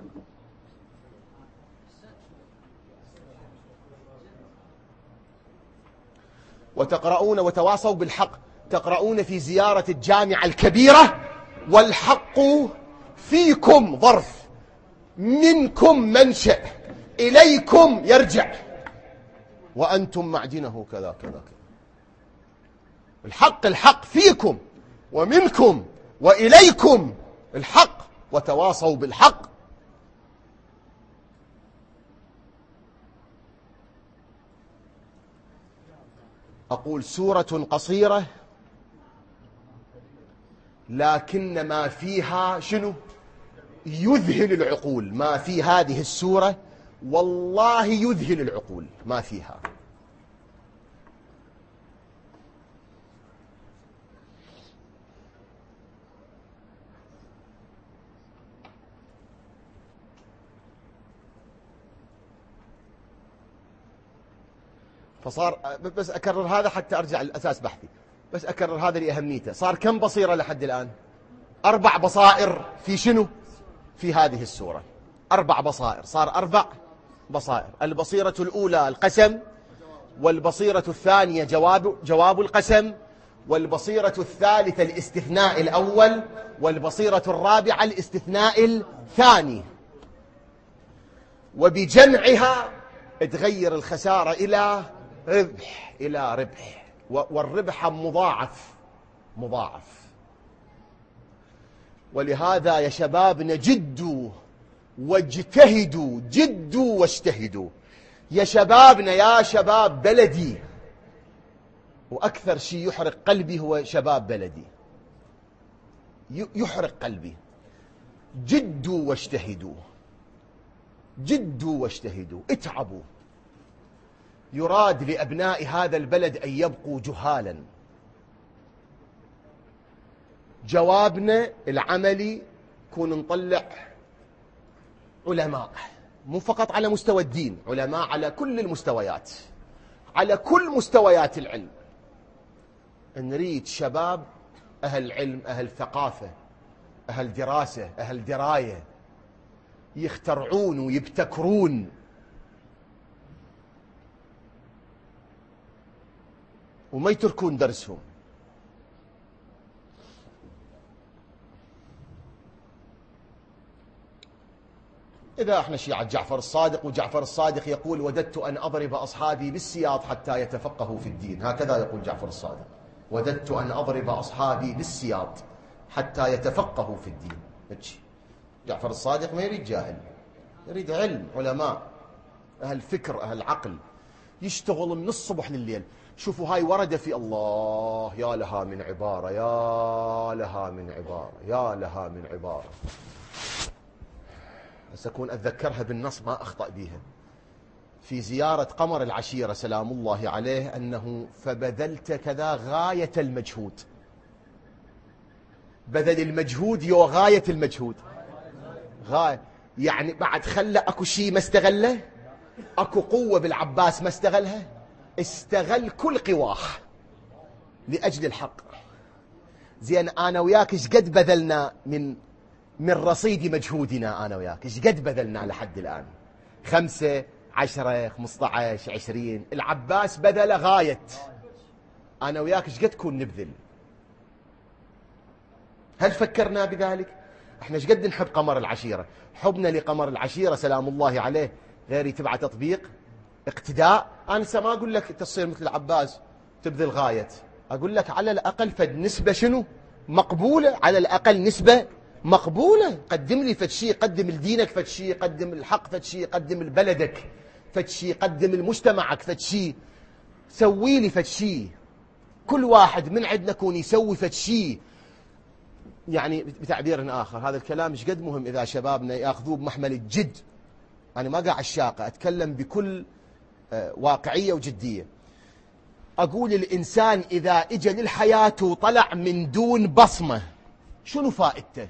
وتقرؤون وتواصوا بالحق، تقرؤون في زيارة الجامعة الكبيرة: والحق فيكم، ظرف، منكم منشأ، إليكم يرجع، وأنتم معدنه كذا كذا. الحق فيكم ومنكم وإليكم الحق. وتواصوا بالحق. أقول سورة قصيرة لكن ما فيها شنو؟ يذهل العقول. ما في هذه السورة والله يذهل العقول ما فيها. فصار بس أكرر هذا حتى أرجع لأساس بحثي، بس أكرر هذا لأهميته. صار كم بصيرة لحد الآن؟ 4 بصائر في شنو؟ في هذه السورة 4 بصائر. صار 4 بصائر. البصيرة الأولى القسم، والبصيرة الثانية جواب القسم، والبصيرة الثالثة الاستثناء الأول، والبصيرة الرابعة الاستثناء الثاني. وبجمعها تغير الخسارة إلى ربح، والربح مضاعف. ولهذا يا شبابنا جدوا واجتهدوا، جدوا واجتهدوا يا شبابنا، يا شباب بلدي، وأكثر شيء يحرق قلبي هو شباب بلدي، يحرق قلبي. جدوا واجتهدوا، جدوا واجتهدوا، اتعبوا. يراد لأبناء هذا البلد أن يبقوا جهالا. جوابنا العملي كون نطلع علماء، مو فقط على مستوى الدين، علماء على كل المستويات، على كل مستويات العلم. نريد شباب أهل علم، أهل ثقافة، أهل دراسة، أهل دراية، يخترعون ويبتكرون. وما يتركون درسهم. إذا احنا شيعة جعفر الصادق، وجعفر الصادق يقول: وددت أن أضرب أصحابي بالسياط حتى يتفقهوا في الدين. هكذا يقول جعفر الصادق: وددت أن أضرب أصحابي بالسياط حتى يتفقهوا في الدين. جعفر الصادق ما يريد جاهل، يريد علم، علماء، أهل فكر، أهل عقل، يشتغل من الصبح لليل. شوفوا هاي وردة في الله، يا لها من عبارة، يا لها من عبارة، يا لها من عبارة. بس أكون أتذكرها بالنص ما أخطأ بها. في زيارة قمر العشيرة سلام الله عليه أنه: فبذلت كذا غاية المجهود. بذل المجهود يو غاية المجهود، غاية يعني بعد خلى أكو شيء ما استغله، أكو قوة بالعباس ما استغلها، استغل كل قواه لأجل الحق. زين أنا وياك إيش قد بذلنا من رصيد مجهودنا، أنا وياك إيش قد بذلنا لحد الآن؟ 5 10 15 20. العباس بذل غاية، أنا وياك إيش قد كون نبذل؟ هل فكرنا بذلك؟ احنا ايش قد نحب قمر العشيرة؟ حبنا لقمر العشيرة سلام الله عليه غير يتبع تطبيق اقتداء. انا ما اقول لك تصير مثل العباس تبذل غاية، اقول لك على الاقل فد نسبة شنو مقبولة، على الاقل نسبة مقبولة. قدم لي فد شيء، قدم لدينك فد شيء، قدم الحق فد شيء، قدم لبلدك فد شيء، قدم لمجتمعك فد شيء، سوي لي فد شيء. كل واحد من عندنا يكون يسوي فد شيء. يعني بتعبير آخر، هذا الكلام مش قد مهم إذا شبابنا يأخذوه بمحمل الجد. أنا ما قاعد الشاقة، أتكلم بكل واقعية وجدية. أقول الإنسان إذا إجا للحياة وطلع من دون بصمة شنو فائدته؟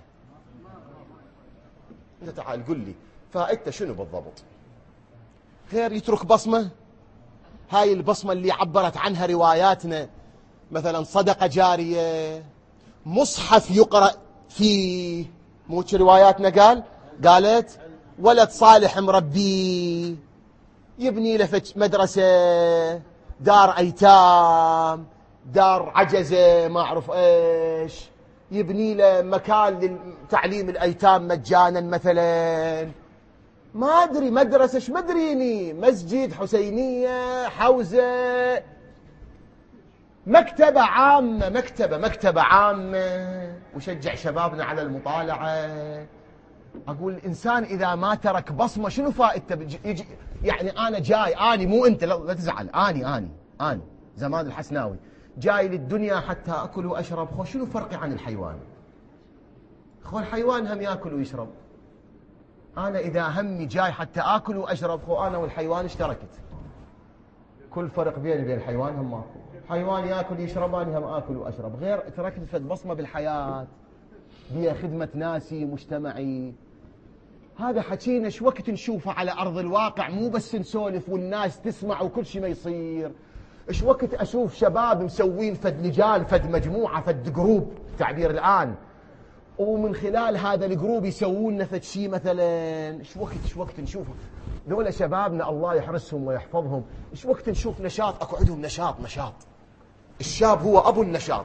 أنت تعال قل لي فائدته شنو بالضبط؟ غير يترك بصمة. هاي البصمة اللي عبرت عنها رواياتنا، مثلا صدقة جارية، مصحف يقرأ فيه، مو رواياتنا قالت ولد صالح مربيه، يبني له مدرسة، دار أيتام، دار عجزة، ما أعرف إيش، يبني له مكان لتعليم الأيتام مجانا مثلا، ما أدري مدرسة، ايش مدريني، مسجد، حسينية، حوزة، مكتبة عامة، مكتبة عامة، وشجع شبابنا على المطالعة. أقول الإنسان إذا ما ترك بصمة شنو فائدته؟ يعني أنا جاي، أني مو أنت، لا تزعل، أني زمان الحسناوي جاي للدنيا حتى أكل وأشرب. خو شنو فرقي عن الحيوان؟ خو الحيوان هم يأكل ويشرب. أنا إذا همي جاي حتى أكل وأشرب، خو أنا والحيوان اشتركت. كل فرق بيني وبين الحيوان هم ماكو. حيوان ياكل يشرب، أنا هم آكل وأشرب. غير تركت فد بصمة بالحياة، هي خدمة ناسي، مجتمعي. هذا حكينا شو وقت نشوفه على أرض الواقع، مو بس نسولف والناس تسمع وكل شيء ما يصير. ايش وقت أشوف شباب مسوين فد لجان، فد مجموعة، فد جروب، تعبير الآن، ومن خلال هذا الجروب يسوون لنا فد شيء مثلا. ايش وقت نشوفه ذولا شبابنا الله يحرسهم ويحفظهم. ايش وقت نشوف نشاط، اكو عندهم نشاط. الشاب هو ابو النشاط.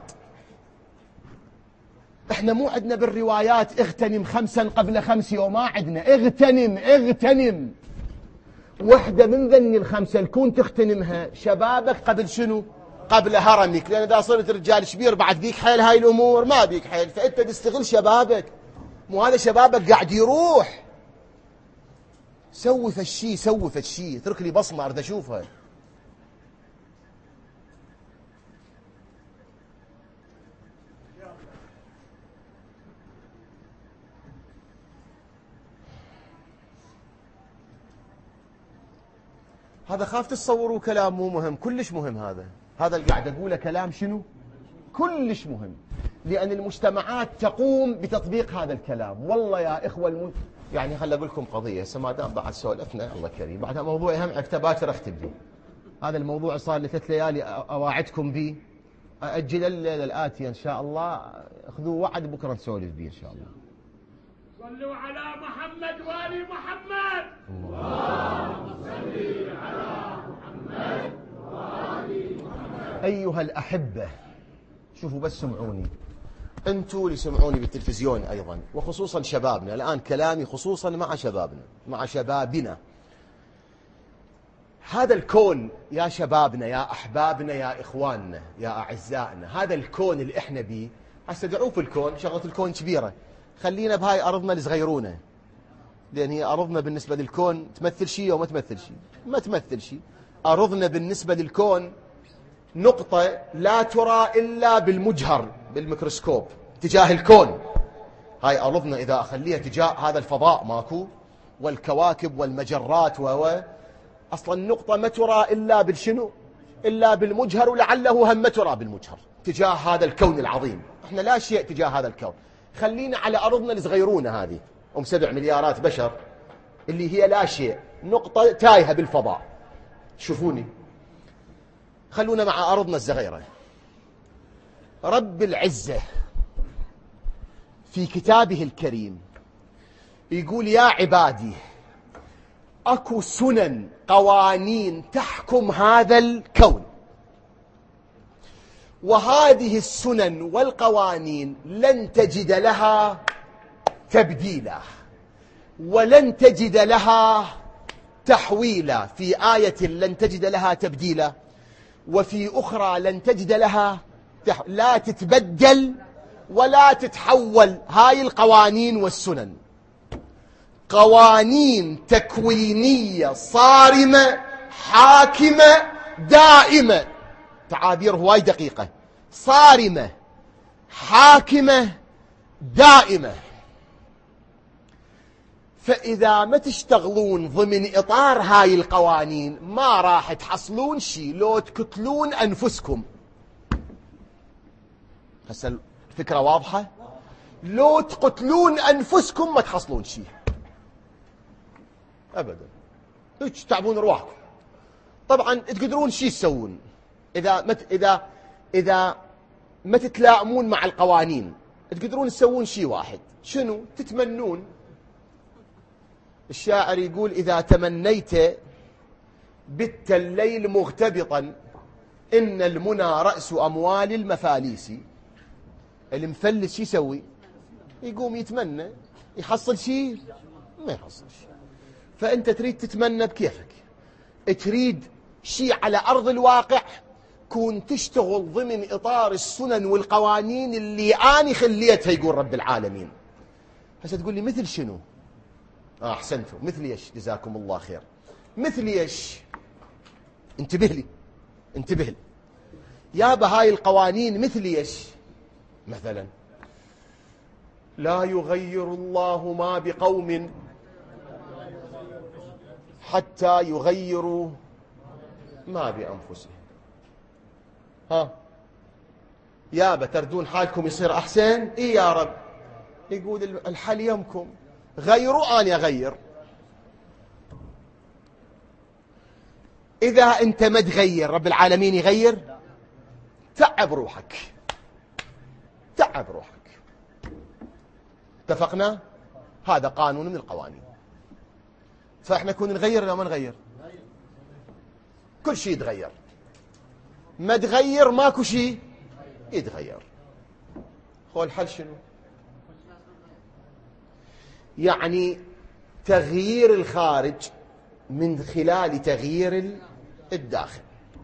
احنا مو عندنا بالروايات اغتنم 5 قبل 5 يوم، ما عندنا اغتنم وحده من ذني ال5 الكون تغتنمها. شبابك قبل شنو؟ قبل هرمك، لان اذا صرت رجال كبير بعد بيك حيل هاي الامور، ما بيك حيل. فانت تستغل شبابك، مو هذا شبابك قاعد يروح. سوي فالشي، سوي فالشي، اترك لي بصمة أريد أشوفها. هذا خاف تتصوروا كلام مو مهم، كلش مهم. هذا اللي قاعد أقوله كلام شنو؟ كلش مهم، لأن المجتمعات تقوم بتطبيق هذا الكلام. والله يا إخوة يعني خل أقول لكم قضية، هسه ما دام بعد سولفنا الله كريم، بعد موضوع هم عفته باكر أختم به. هذا الموضوع صار لي 3 ليالي أواعدكم به، أأجل الليلة الآتية إن شاء الله، خذوا وعد بكرة نسولف به إن شاء الله. صلوا على محمد وآل محمد. اللهم صل على محمد وآل محمد. أيها الأحبة، شوفوا بس سمعوني، أنتوا اللي سمعوني بالتلفزيون أيضا، وخصوصا شبابنا. الآن كلامي خصوصا مع شبابنا، مع شبابنا. هذا الكون يا شبابنا، يا أحبابنا، يا إخواننا، يا أعزائنا، هذا الكون اللي إحنا بيه. هسه دعوه في الكون، شغلة الكون كبيرة، خلينا بهاي أرضنا الصغيرونة، لأن هي أرضنا بالنسبة للكون تمثل شيء أو ما تمثل شيء؟ ما تمثل شيء. أرضنا بالنسبة للكون نقطة لا ترى إلا بالمجهر بالميكروسكوب تجاه الكون. هاي أرضنا إذا أخليها تجاه هذا الفضاء ماكو، والكواكب والمجرات أصلا النقطة ما ترى إلا بالشنو؟ إلا بالمجهر، ولعله هم ما ترى بالمجهر تجاه هذا الكون العظيم. إحنا لا شيء تجاه هذا الكون. خلينا على أرضنا الصغيرونة هذه 7 مليارات بشر، اللي هي لا شيء، نقطة تايهة بالفضاء. شوفوني، خلونا مع أرضنا الصغيرة. رب العزة في كتابه الكريم يقول: يا عبادي أكو سنن، قوانين تحكم هذا الكون، وهذه السنن والقوانين لن تجد لها تبديلا ولن تجد لها تحويلا. في آية لن تجد لها تبديلا، وفي أخرى لن تجد لها لا تتبدل ولا تتحول. هاي القوانين والسنن قوانين تكوينية صارمة حاكمة دائمة. تعابير هواي دقيقة. صارمة حاكمة دائمة. فإذا ما تشتغلون ضمن إطار هاي القوانين ما راح تحصلون شيء، لو تقتلون أنفسكم. هسه الفكرة واضحة؟ لو تقتلون أنفسكم ما تحصلون شيء أبدا، هيك تعبون رواحكم. طبعا تقدرون شيء تسوون إذا ما تتلائمون مع القوانين. تقدرون تسوون شيء واحد، شنو؟ تتمنون. الشاعر يقول: إذا تمنيت بت الليل مغتبطا، إن المنى رأس أموال المفاليس. المفلس شي يسوي؟ يقوم يتمنى، يحصل شيء؟ ما يحصل شيء. فأنت تريد تتمنى بكيفك، تريد شيء على أرض الواقع، كون تشتغل ضمن إطار السنن والقوانين اللي أنا خليتها، يقول رب العالمين. هسه تقول لي مثل شنو؟ أحسنتوا، مثل إيش؟ جزاكم الله خير. مثل إيش؟ انتبه لي، انتبه لي يا بهاي القوانين. مثل إيش؟ مثلا: لا يغير الله ما بقوم حتى يغيروا ما بأنفسهم. يابا تردون حالكم يصير أحسن؟ إيه يا رب. يقول الحل يمكم، غيروا أنا أغير. إذا أنت ما تغير رب العالمين يغير. تعب روحك، تعب روحك. اتفقنا؟ هذا قانون من القوانين. فإحنا كنا نغير ولا ما نغير؟ كل شيء يتغير. ما تغير ماكو شيء يتغير. هو الحل شنو؟ يعني تغيير الخارج من خلال تغيير الداخل.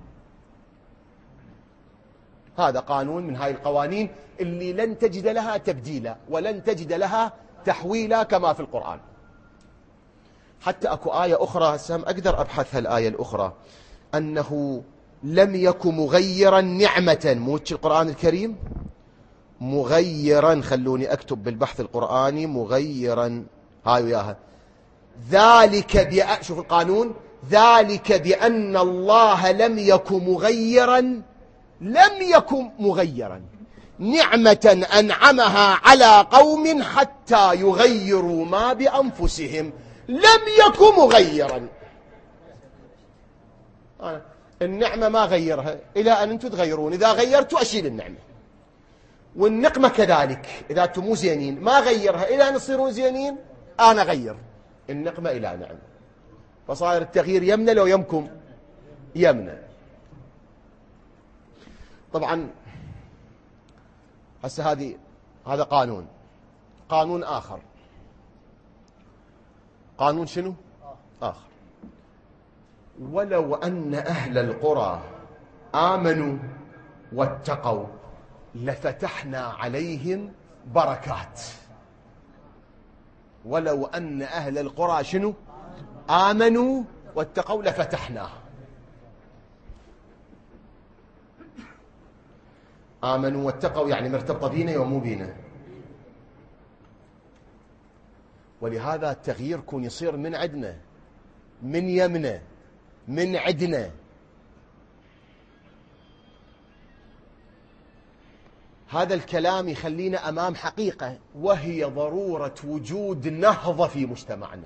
هذا قانون من هاي القوانين اللي لن تجد لها تبديلا ولن تجد لها تحويلا كما في القرآن. حتى أكو آية أخرى هسه أقدر أبحثها الآية الأخرى، أنه لم يكن مغيرا نعمة، موش القرآن الكريم مغيرا، خلوني أكتب بالبحث القرآني مغيرا، هاي وياها، ذلك شوف القانون، ذلك بأن الله لم يكن مغيرا نعمة أنعمها على قوم حتى يغيروا ما بأنفسهم، لم يكن مغيرا. النعمة ما غيرها إلى أن أنتم تغيرون، إذا غيرتوا أشيل النعمة. والنقمة كذلك، إذا أنتم مو زينين ما غيرها إلى أن تصيرون زينين، أنا غير النقمة إلى نعمة. فصار التغيير يمنى لو يمكم يمنى. طبعا هسه هذا قانون آخر. قانون شنو آخر؟ ولو أن أهل القرى آمنوا واتقوا لفتحنا عليهم بركات. ولو أن أهل القرى شنو آمنوا واتقوا لفتحنا. آمنوا واتقوا يعني مرتبطة بينا ومو بينا. ولهذا التغيير كون يصير من عندنا، من يمنا، من عندنا. هذا الكلام يخلينا أمام حقيقة، وهي ضرورة وجود نهضة في مجتمعنا.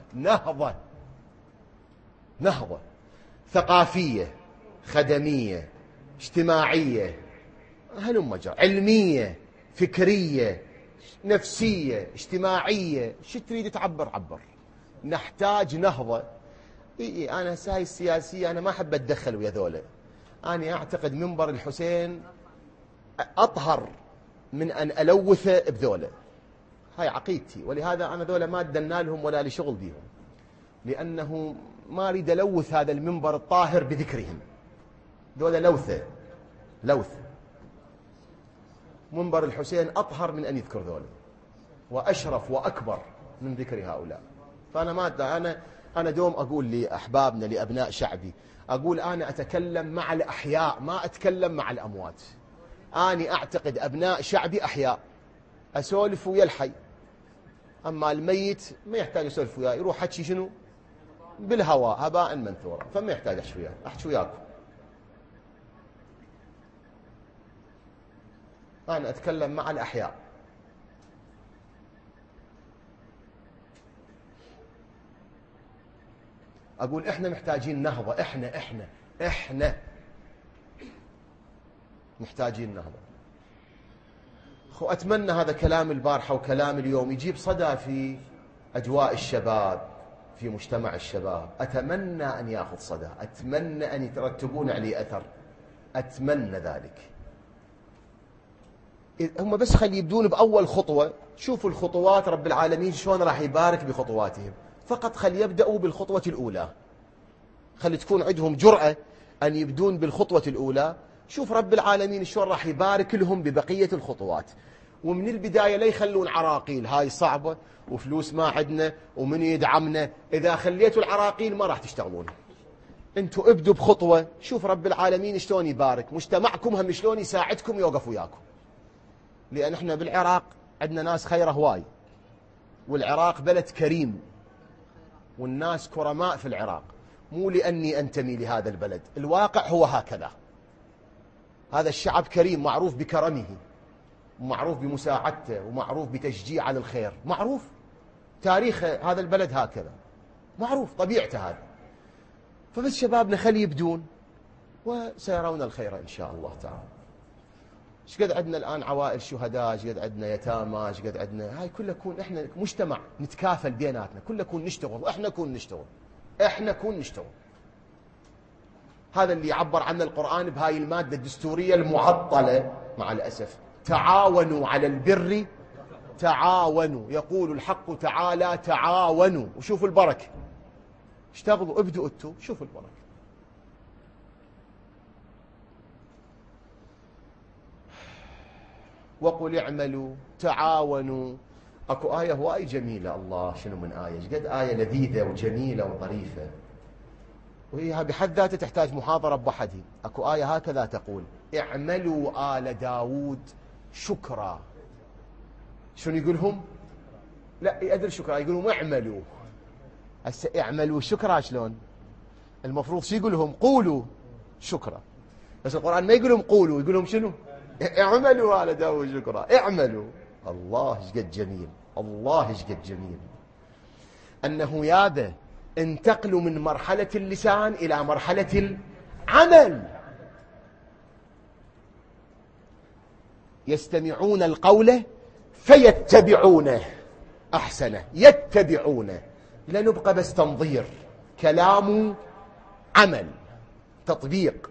نهضة ثقافية، خدمية، اجتماعية، علمية، فكرية، نفسية، اجتماعية، شو تريد تعبر عبر. نحتاج نهضة. أنا هاي السياسية أنا ما أحب أتدخل ويا ذولا. أنا أعتقد منبر الحسين أطهر من أن ألوثه بذولا، هاي عقيدتي. ولهذا أنا ذولا ما أدنا لهم ولا لشغل بيهم، لأنه ما أريد ألوث هذا المنبر الطاهر بذكرهم. ذولا لوث. منبر الحسين أطهر من أن يذكر ذولا، وأشرف وأكبر من ذكر هؤلاء. فأنا ما أنا دوم أقول لأحبابنا، لأبناء شعبي، أقول أنا أتكلم مع الأحياء ما أتكلم مع الأموات. أنا أعتقد أبناء شعبي أحياء، أسولف ويا الحي. أما الميت ما يحتاج أسولف وياه، يروح حكي شنو بالهواء هباء منثورا، فما يحتاج أحكي وياكم. أنا أتكلم مع الأحياء. أقول إحنا محتاجين نهضة. إحنا محتاجين نهضة. أتمنى هذا كلام البارحة وكلام اليوم يجيب صدى في أجواء الشباب، في مجتمع الشباب. أتمنى أن يأخذ صدى، أتمنى أن يترتبون عليه أثر، أتمنى ذلك. هم بس خلي يبدون بأول خطوة. شوفوا الخطوات رب العالمين شلون راح يبارك بخطواتهم. فقط خلي يبدأوا بالخطوة الأولى، خلي تكون عندهم جرأة أن يبدون بالخطوة الأولى. شوف رب العالمين شلون راح يبارك لهم ببقية الخطوات. ومن البداية لا يخلون عراقيل، هاي صعبة وفلوس ما عندنا ومن يدعمنا. إذا خليتوا العراقيل ما راح تشتغلون. انتوا ابدوا بخطوة. شوف رب العالمين شلون يبارك. مجتمعكم هم شلون يساعدكم يوقف وياكم. لأن احنا بالعراق عندنا ناس خيره هواي، والعراق بلد كريم، والناس كرماء في العراق. مو لأني أنتمي لهذا البلد، الواقع هو هكذا. هذا الشعب كريم، معروف بكرمه، ومعروف بمساعدته، ومعروف بتشجيع على الخير، معروف تاريخ هذا البلد هكذا، معروف طبيعته هذا. فبس شبابنا خلي يبدون وسيرون الخير إن شاء الله تعالى. ايش قد عندنا الآن عوائل شهداء، ايش قد عندنا يتامى، ايش قد عندنا. هاي كلها كون احنا مجتمع نتكافل بيناتنا، كلها كون نشتغل، واحنا كون نشتغل. هذا اللي يعبر عنه القرآن بهاي المادة الدستورية المعطلة مع الأسف. تعاونوا على البر، تعاونوا، يقول الحق تعالى تعاونوا. وشوفوا البركة، اشتغلوا، ابدوا انتوا، شوفوا البركة. وقل اعملوا تعاونوا اكو آية هواي جميلة، الله شنو من آية، قد آية لذيذة وجميلة وظريفة، وهي بحد ذاتها تحتاج محاضرة بوحدها. اكو آية هكذا تقول: اعملوا آل داود شكرا. شنو يقولهم؟ لا أدري شكرا، يقولهم اعملوا. هسه اعملوا شكرا شلون؟ المفروض شو يقولهم؟ قولوا شكرا. بس القرآن ما يقولهم قولوا، يقولهم شنو؟ اعملوا آل داود شكرا، اعملوا. الله ايش قد جميل، الله ايش قد جميل أنه يابا انتقلوا من مرحلة اللسان إلى مرحلة العمل. يستمعون القول فيتبعونه أحسنه، يتبعونه. لا نبقى بس تنظير، كلام عمل تطبيق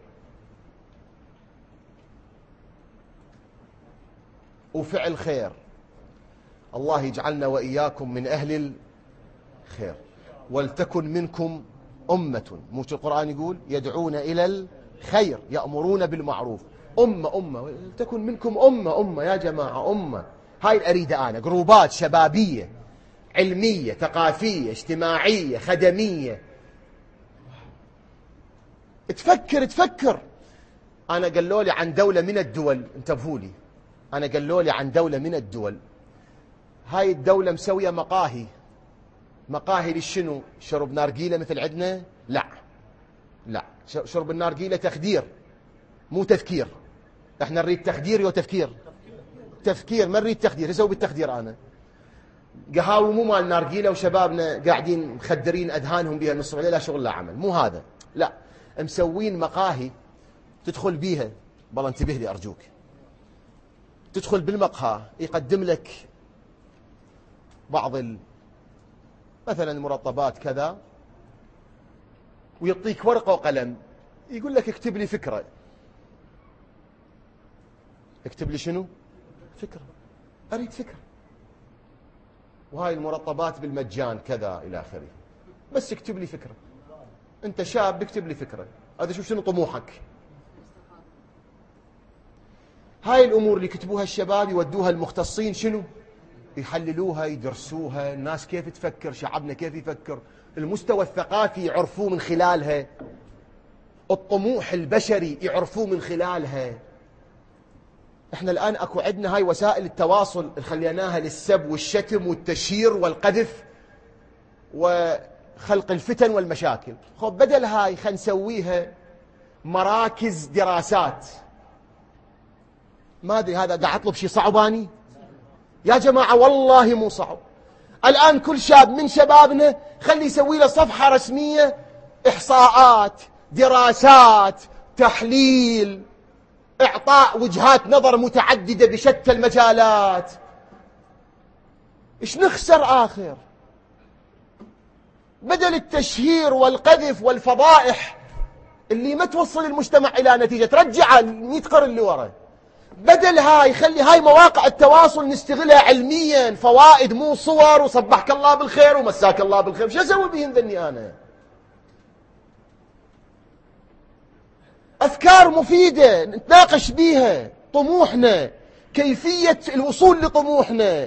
وفعل خير. الله يجعلنا وإياكم من أهل الخير. ولتكن منكم أمة، مو القرآن يقول يدعون إلى الخير يأمرون بالمعروف. أمة ولتكن منكم أمة يا جماعة، أمة. هاي أريد أنا جروبات شبابية علمية ثقافية اجتماعية خدمية تفكر. أنا قالوا لي عن دولة من الدول، انتبهوا لي، أنا قالوا لي عن دولة من الدول، هاي الدولة مسوية مقاهي للشنو؟ شرب نارجيلة مثل عندنا؟ لا، شرب النارجيلة تخدير مو تفكير. احنا نريد تخدير يو تفكير، ما نريد تخدير. يسوي بالتخدير أنا قهاوي مو مال نارجيلة وشبابنا قاعدين مخدرين أذهانهم بها نصف الليل لا شغل لا عمل، مو هذا. لا، مسوين مقاهي تدخل بيها. بالله انتبه لي أرجوك. تدخل بالمقهى يقدم لك بعض مثلا المرطبات كذا، ويعطيك ورقة وقلم يقول لك اكتب لي فكرة. اكتب لي شنو؟ فكرة. أريد فكرة. وهاي المرطبات بالمجان كذا إلى آخره، بس اكتب لي فكرة. أنت شاب اكتب لي فكرة. هذا شنو طموحك؟ هاي الأمور اللي كتبوها الشباب يودوها المختصين شنو؟ يحللوها يدرسوها، الناس كيف تفكر، شعبنا كيف يفكر، المستوى الثقافي يعرفوه من خلالها، الطموح البشري يعرفوه من خلالها. احنا الآن اكو عندنا هاي وسائل التواصل اللي خليناها للسب والشتم والتشهير والقذف وخلق الفتن والمشاكل. خب بدل هاي خلينا نسويها مراكز دراسات. ما ادري هذا قاعد اطلب شيء صعباني يا جماعة؟ والله مو صعب. الآن كل شاب من شبابنا خلي يسوي له صفحة رسمية، إحصاءات، دراسات، تحليل، إعطاء وجهات نظر متعددة بشتى المجالات. إيش نخسر آخر؟ بدل التشهير والقذف والفضائح اللي ما توصل المجتمع إلى نتيجة، ترجع 100 قرن اللي ورا. بدل هاي خلي هاي مواقع التواصل نستغلها علميا، فوائد مو صور وصبحك الله بالخير ومساك الله بالخير. شو اسوي بهن ذني انا؟ افكار مفيده نتناقش بيها طموحنا، كيفيه الوصول لطموحنا.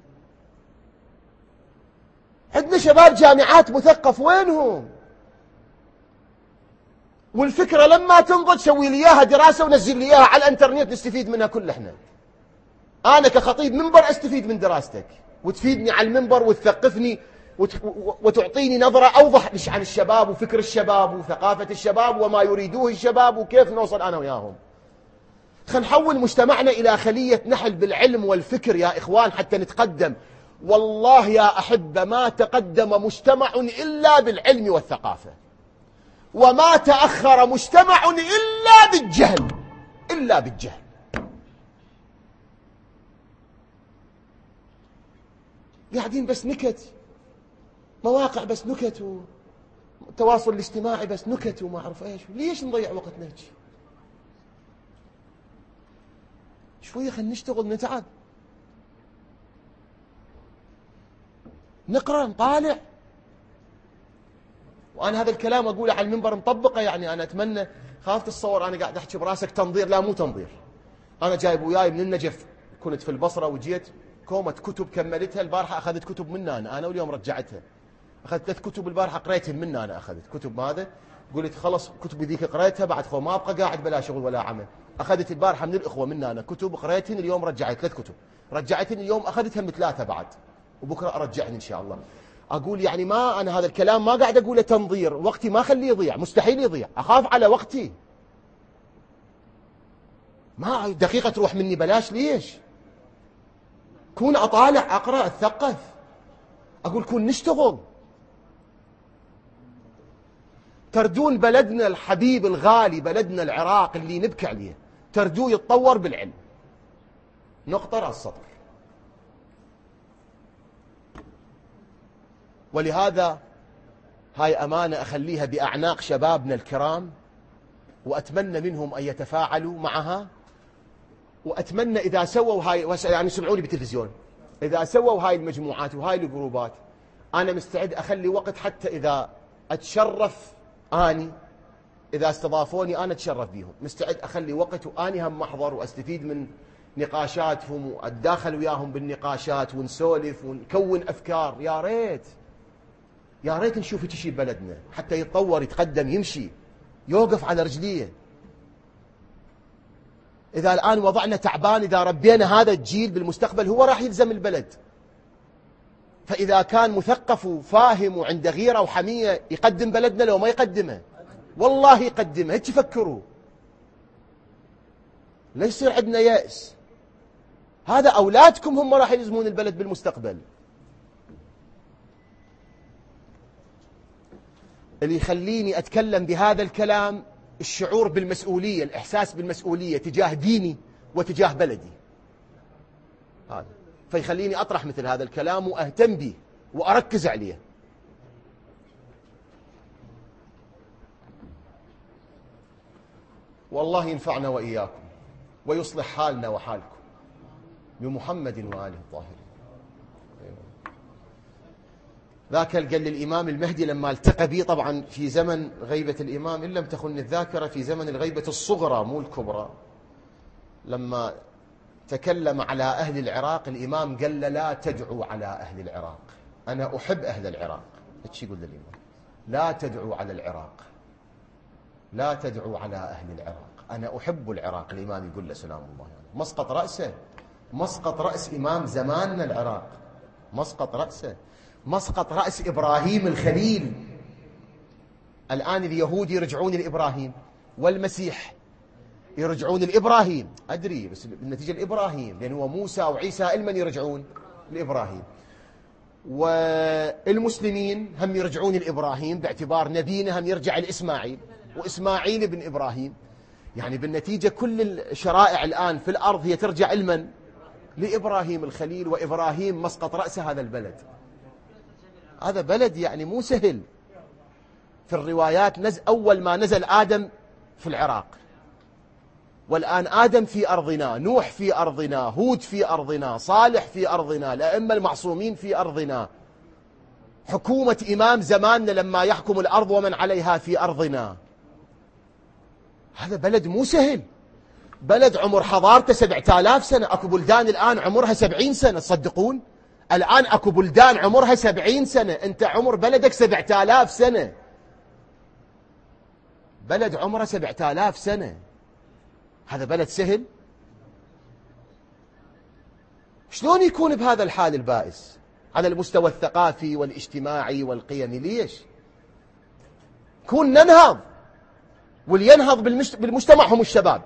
عندنا شباب جامعات مثقف، وينهم؟ والفكرة لما تنضج سوي لي اياها دراسة ونزل لي اياها على الانترنت نستفيد منها كل احنا. انا كخطيب منبر استفيد من دراستك وتفيدني على المنبر وتثقفني وتعطيني نظرة اوضح عن الشباب وفكر الشباب وثقافة الشباب وما يريدوه الشباب وكيف نوصل انا وياهم. خلينا نحول مجتمعنا الى خلية نحل بالعلم والفكر يا اخوان حتى نتقدم. والله يا احبة ما تقدم مجتمع الا بالعلم والثقافة، وما تأخر مجتمع إلا بالجهل، إلا بالجهل. قاعدين بس نكت، مواقع بس نكت، والتواصل الاجتماعي بس نكت وما أعرف إيش. ليش نضيع وقتنا هيك؟ شوية خلينا نشتغل نتعب، نقرأ نطالع. وأنا هذا الكلام أقوله على المنبر مطبقه، يعني أنا أتمنى خاف تتصور أنا قاعد أحكي براسك تنظير. لا مو تنظير. أنا جايب وياي من النجف، كنت في البصرة وجيت كومة كتب كملتها البارحة، أخذت كتب مني أنا واليوم رجعتها. أخذت 3 كتب البارحة قريتهم مني أنا، أخذت كتب هذا قلت خلص كتب ذيك قريتها بعد خو ما أبقى قاعد بلا شغل ولا عمل. أخذت البارحة من الإخوة مني أنا كتب قريتهن، اليوم رجعت 3 كتب رجعتهن، اليوم أخذتها من 3 بعد، وبكرة أرجعهن إن شاء الله. أقول يعني ما أنا هذا الكلام ما قاعد أقوله تنظير، وقتي ما خليه يضيع، مستحيل يضيع، أخاف على وقتي، ما دقيقة تروح مني بلاش. ليش؟ كون أطالع أقرأ أتثقف، أقول كون نشتغل. تردون بلدنا الحبيب الغالي، بلدنا العراق اللي نبكي عليه، تردوه يتطور بالعلم. نقطة رأس السطر. ولهذا هاي أمانة أخليها بأعناق شبابنا الكرام، وأتمنى منهم أن يتفاعلوا معها، وأتمنى إذا سووا هاي، يعني سمعوني بالتلفزيون، إذا سووا هاي المجموعات وهاي الجروبات، أنا مستعد أخلي وقت حتى إذا أتشرف أني، إذا استضافوني أنا أتشرف بيهم، مستعد أخلي وقت وأني هم محضر وأستفيد من نقاشاتهم وأتداخل وياهم بالنقاشات ونسولف ونكون أفكار. يا ريت نشوف شيء ببلدنا حتى يتطور يتقدم يمشي يوقف على رجليه. إذا الآن وضعنا تعبان، إذا ربينا هذا الجيل بالمستقبل هو راح يلزم البلد. فإذا كان مثقف وفاهم وعنده غيرة وحمية يقدم بلدنا، لو ما يقدمه والله يقدمه. هيك تفكروا، لا يصير عندنا يأس. هذا أولادكم هم راح يلزمون البلد بالمستقبل. اللي يخليني أتكلم بهذا الكلام الشعور بالمسؤولية، الإحساس بالمسؤولية تجاه ديني وتجاه بلدي، هذا فيخليني أطرح مثل هذا الكلام وأهتم به وأركز عليه. والله ينفعنا وإياكم ويصلح حالنا وحالكم بمحمد وآله الطاهرين. ذاك قال للإمام المهدي لما التقى به، طبعا في زمن غيبة الإمام إن لم تخن الذاكرة، في زمن الغيبة الصغرى مو الكبرى، لما تكلم على أهل العراق الإمام قال لا تدعوا على أهل العراق، أنا أحب أهل العراق. ايش يقول للإمام؟ لا تدعوا على العراق، لا تدعوا على أهل العراق، أنا أحب العراق. الإمام يقول له سلام الله عليه، مسقط رأسه، مسقط رأس إمام زماننا العراق، مسقط رأسه، مسقط رأس إبراهيم الخليل. الآن اليهود يرجعون لإبراهيم، والمسيح يرجعون لإبراهيم، أدري بس بالنتيجة لإبراهيم، لأن هو موسى وعيسى المن يرجعون لإبراهيم، والمسلمين هم يرجعون لإبراهيم باعتبار نبينا هم يرجع لإسماعيل، وإسماعيل ابن إبراهيم. يعني بالنتيجة كل الشرائع الآن في الأرض هي ترجع المن لإبراهيم الخليل، وإبراهيم مسقط رأس هذا البلد. هذا بلد يعني مو سهل. في الروايات أول ما نزل آدم في العراق، والآن آدم في أرضنا، نوح في أرضنا، هود في أرضنا، صالح في أرضنا، الأئمة المعصومين في أرضنا، حكومة إمام زماننا لما يحكم الأرض ومن عليها في أرضنا. هذا بلد مو سهل، بلد عمر حضارته 7000 سنة. أكو بلدان الآن عمرها 70 سنة، تصدقون؟ الآن أكو بلدان عمرها 70 سنة، أنت عمر بلدك 7000 سنة، بلد عمره 7000 سنة. هذا بلد سهل؟ شلون يكون بهذا الحال البائس على المستوى الثقافي والاجتماعي والقيمي؟ ليش؟ كون ننهض، واللي ينهض بالمجتمع هم الشباب.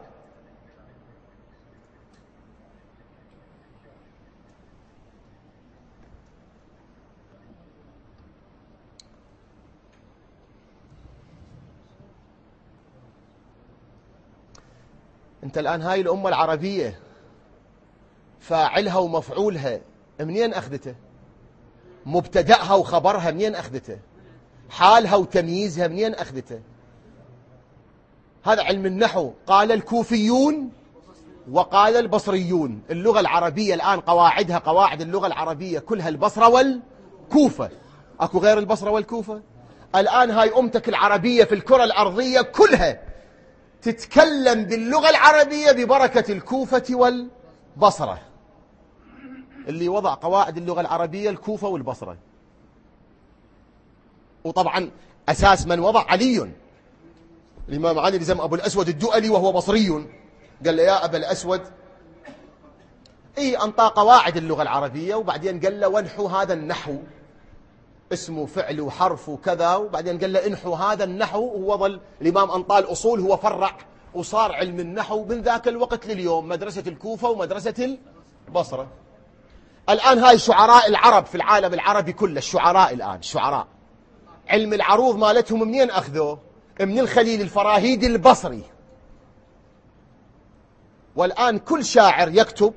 انت الآن هاي الأمة العربية فاعلها ومفعولها منين أخذته؟ مبتدأها وخبرها منين أخذته؟ حالها وتمييزها منين أخذته؟ هذا علم النحو قال الكوفيون وقال البصريون. اللغة العربية الآن قواعدها، قواعد اللغة العربية كلها البصرة والكوفة، أكو غير البصرة والكوفة؟ الآن هاي أمتك العربية في الكرة الأرضية كلها تتكلم باللغة العربية ببركة الكوفة والبصرة. اللي وضع قواعد اللغة العربية الكوفة والبصرة. وطبعا أساس من وضع علي، الإمام علي لزم أبو الأسود الدؤلي وهو بصري، قال له يا أبا الأسود أنطى قواعد اللغة العربية، وبعدين قال له وانحو هذا النحو، اسمه فعل وحرف وكذا، وبعدين قال له انحو هذا النحو، وظل الإمام أنطى الأصول، هو فرع وصار علم النحو من ذاك الوقت لليوم مدرسة الكوفة ومدرسة البصرة. الآن هاي شعراء العرب في العالم العربي كله، الشعراء الآن شعراء علم العروض مالتهم منين أخذوه؟ من الخليل الفراهيدي البصري. والآن كل شاعر يكتب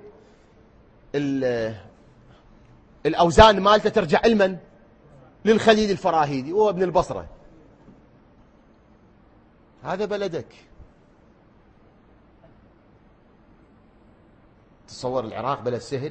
الأوزان مالته ترجع علما للخليل الفراهيدي وهو ابن البصرة. هذا بلدك. تصور العراق بلد سهل؟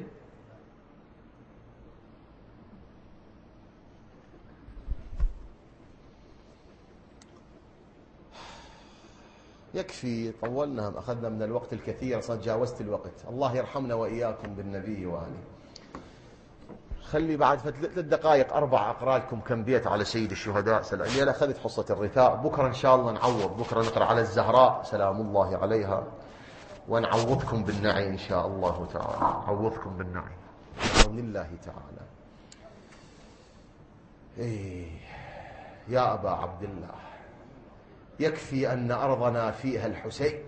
يكفي، طولنا، أخذنا من الوقت الكثير، صار جاوزت الوقت. الله يرحمنا وإياكم بالنبي وآله. خلي بعد 3 دقائق 4 أقرأ لكم كم بيت على سيد الشهداء. أنا أخذت حصة الرثاء، بكرة إن شاء الله نعوض، بكرة نقرأ على الزهراء سلام الله عليها، ونعوضكم بالنعي إن شاء الله تعالى، نعوضكم بالنعي بإذن الله تعالى. يا أبا عبد الله، يكفي أن أرضنا فيها الحسين،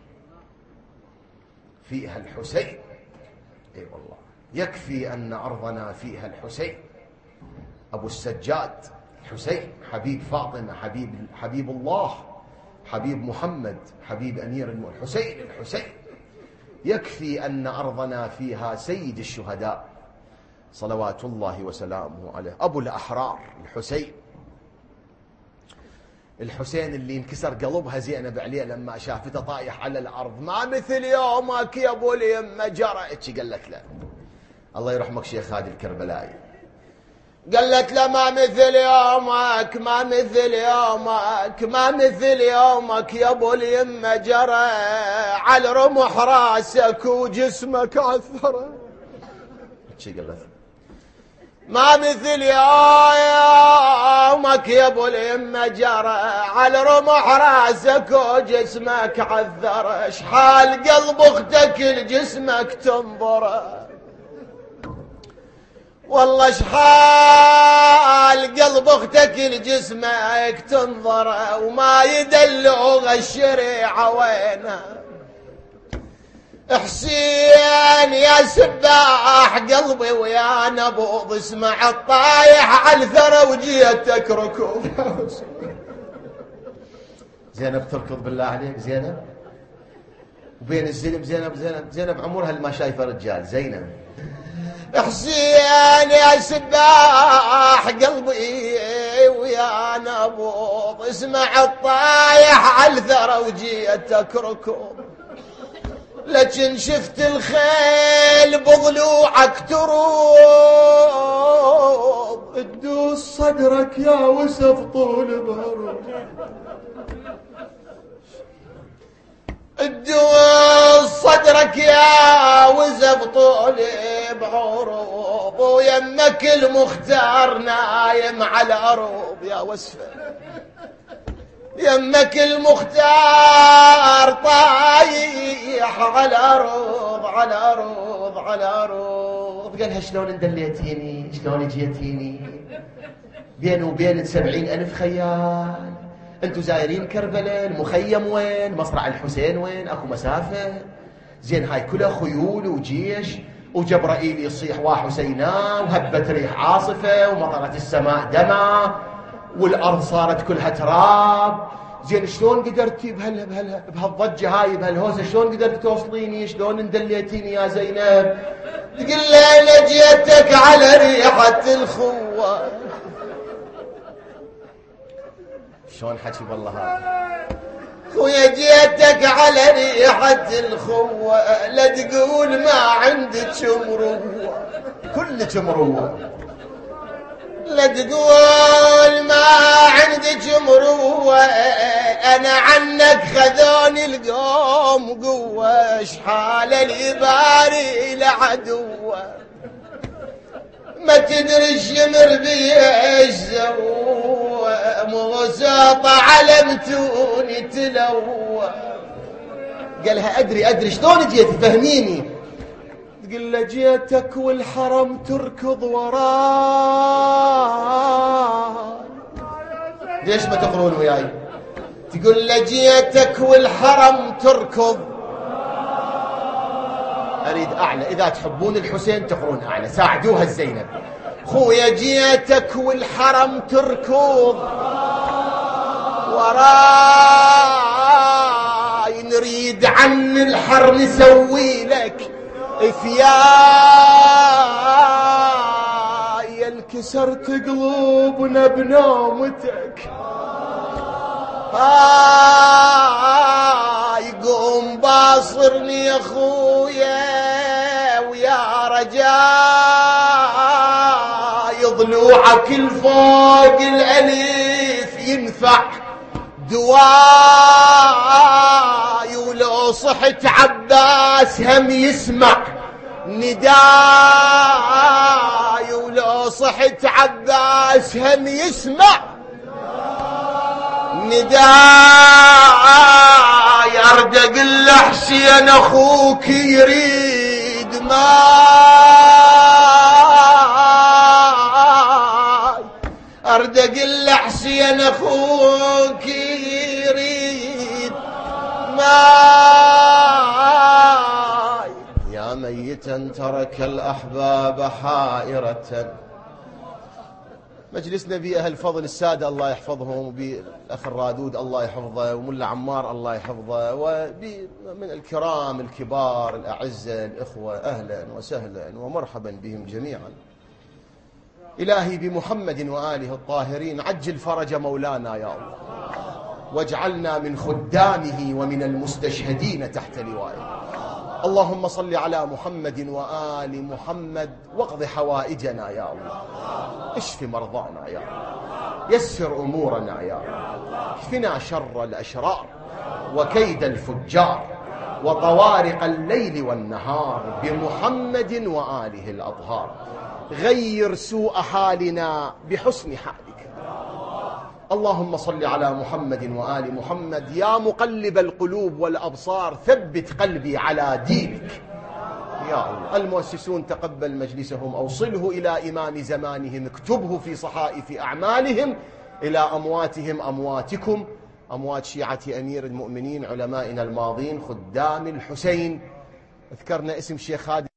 فيها الحسين، أي والله يكفي أن أرضنا فيها الحسين أبو السجاد، الحسين حبيب فاطمة، حبيب الله، حبيب محمد، حبيب أمير المؤمنين، الحسين. يكفي أن أرضنا فيها سيد الشهداء صلوات الله وسلامه عليه، أبو الأحرار الحسين اللي انكسر قلبها زينب عليه لما شافته طايح على الأرض. ما مثل يومك يا أبو اليمة جرأت، قالت له الله يرحمك شيخ هادي الكربلائي، قالت له ما مثل يومك، ما مثل يومك، ما مثل يومك يا أبو اليمة جرى على رمح راسك وجسمك عثره. قالت ما مثل يومك يا ابو اليمة جرى على رمح راسك وجسمك عثر، اشحال قلب اختك لجسمك تنظره، والله اشحال قلب اختك لجسمك تنظره، وما يدلوغ الشريعة وينها. حسين يا سباح قلبي ويا نبوض، اسمع الطايح على الثرى وجيتك ركوب. زينب تركض بالله عليك، زينب وبين الزلم، زينب عمرها اللي ما شايفه رجال، زينب. حسين يا سباح قلبي ويا نبوض، اسمع الطايح على الثرى وجيتك ركوب، لكن شفت الخيل بضلوعك تروض، تدوس صدرك يا وسف طول بعروض، تدوس صدرك يا وسف طول بعروض، ويمك المختار نايم على الأرض يا وسفه، يمك المختار طايح على الأرض، على الأرض، على الأرض. قالها شلون اندليتيني، شلون جيتيني، بيني وبين 70,000 خيال، انتو زايرين كربلاء، المخيم وين، مصرع الحسين وين، اكو مسافة، زين هاي كلها خيول وجيش، وجبرائيل يصيح وحسينا، وهبت ريح عاصفة، ومطرت السماء دما، والأرض صارت كلها تراب. زين شلون قدرتي بهالضجة هاي، بهالهوسة، شلون قدرتي توصليني، شلون اندليتيني يا زينب؟ تقول لي أنا جيتك على ريحة الخوة. شلون حكي بالله هذا؟ خويا جيتك على ريحة الخوة، لا تقول ما عندك مروة، كلك مروة، لا تقول ما عندك مروة، أنا عنك خذوني القوم قوة، شحال الإباري لعدوة. ما تدري الشمر بيجزو مغساطة علمتوني تلوى. قالها أدري شلون جيت فهميني. تقول له جيتك والحرم تركض وراي. ليش ما تقرون وياي؟ تقول له جيتك والحرم تركض. أريد أعلى، إذا تحبون الحسين تقرون أعلى، ساعدوها الزينب. خويا جيتك والحرم تركض وراي، نريد عن الحر نسوي لك إفياي، الكسرت قلوبنا بنومتك. يقوم باصرني يا خويا ويا رجاي، ضلوعك الفوق الأليف ينفع دواي، ولو صحت عباس هم يسمع نداي، ولو صحت عباس هم يسمع نداي. أردق الحسين أخوك يريد ماي، أردق الحسين أخوك يريد ماي. يا ميتا ترك الأحباب حائرة. مجلسنا به أهل فضل السادة الله يحفظهم، وبالأخ الرادود الله يحفظه، وملا عمار الله يحفظه، ومن الكرام الكبار الأعزة الإخوة، أهلا وسهلا ومرحبا بهم جميعا. إلهي بمحمد وآله الطاهرين عجل فرج مولانا يا الله، واجعلنا من خدامه ومن المستشهدين تحت لوائه. اللهم صل على محمد وآل محمد واقض حوائجنا يا الله، اشف مرضانا يا الله، يسر أمورنا يا الله، اكفنا شر الأشرار وكيد الفجار وطوارق الليل والنهار بمحمد وآله الأطهار. غير سوء حالنا بحسن حالك. اللهم صل على محمد وآل محمد. يا مقلب القلوب والأبصار ثبت قلبي على دينك يا الله. المؤسسون تقبل مجلسهم، أوصله إلى إمام زمانهم، اكتبه في صحائف أعمالهم، إلى أمواتهم أمواتكم، أموات شيعة أمير المؤمنين علمائنا الماضين خدام الحسين. اذكرنا اسم شيخ خادم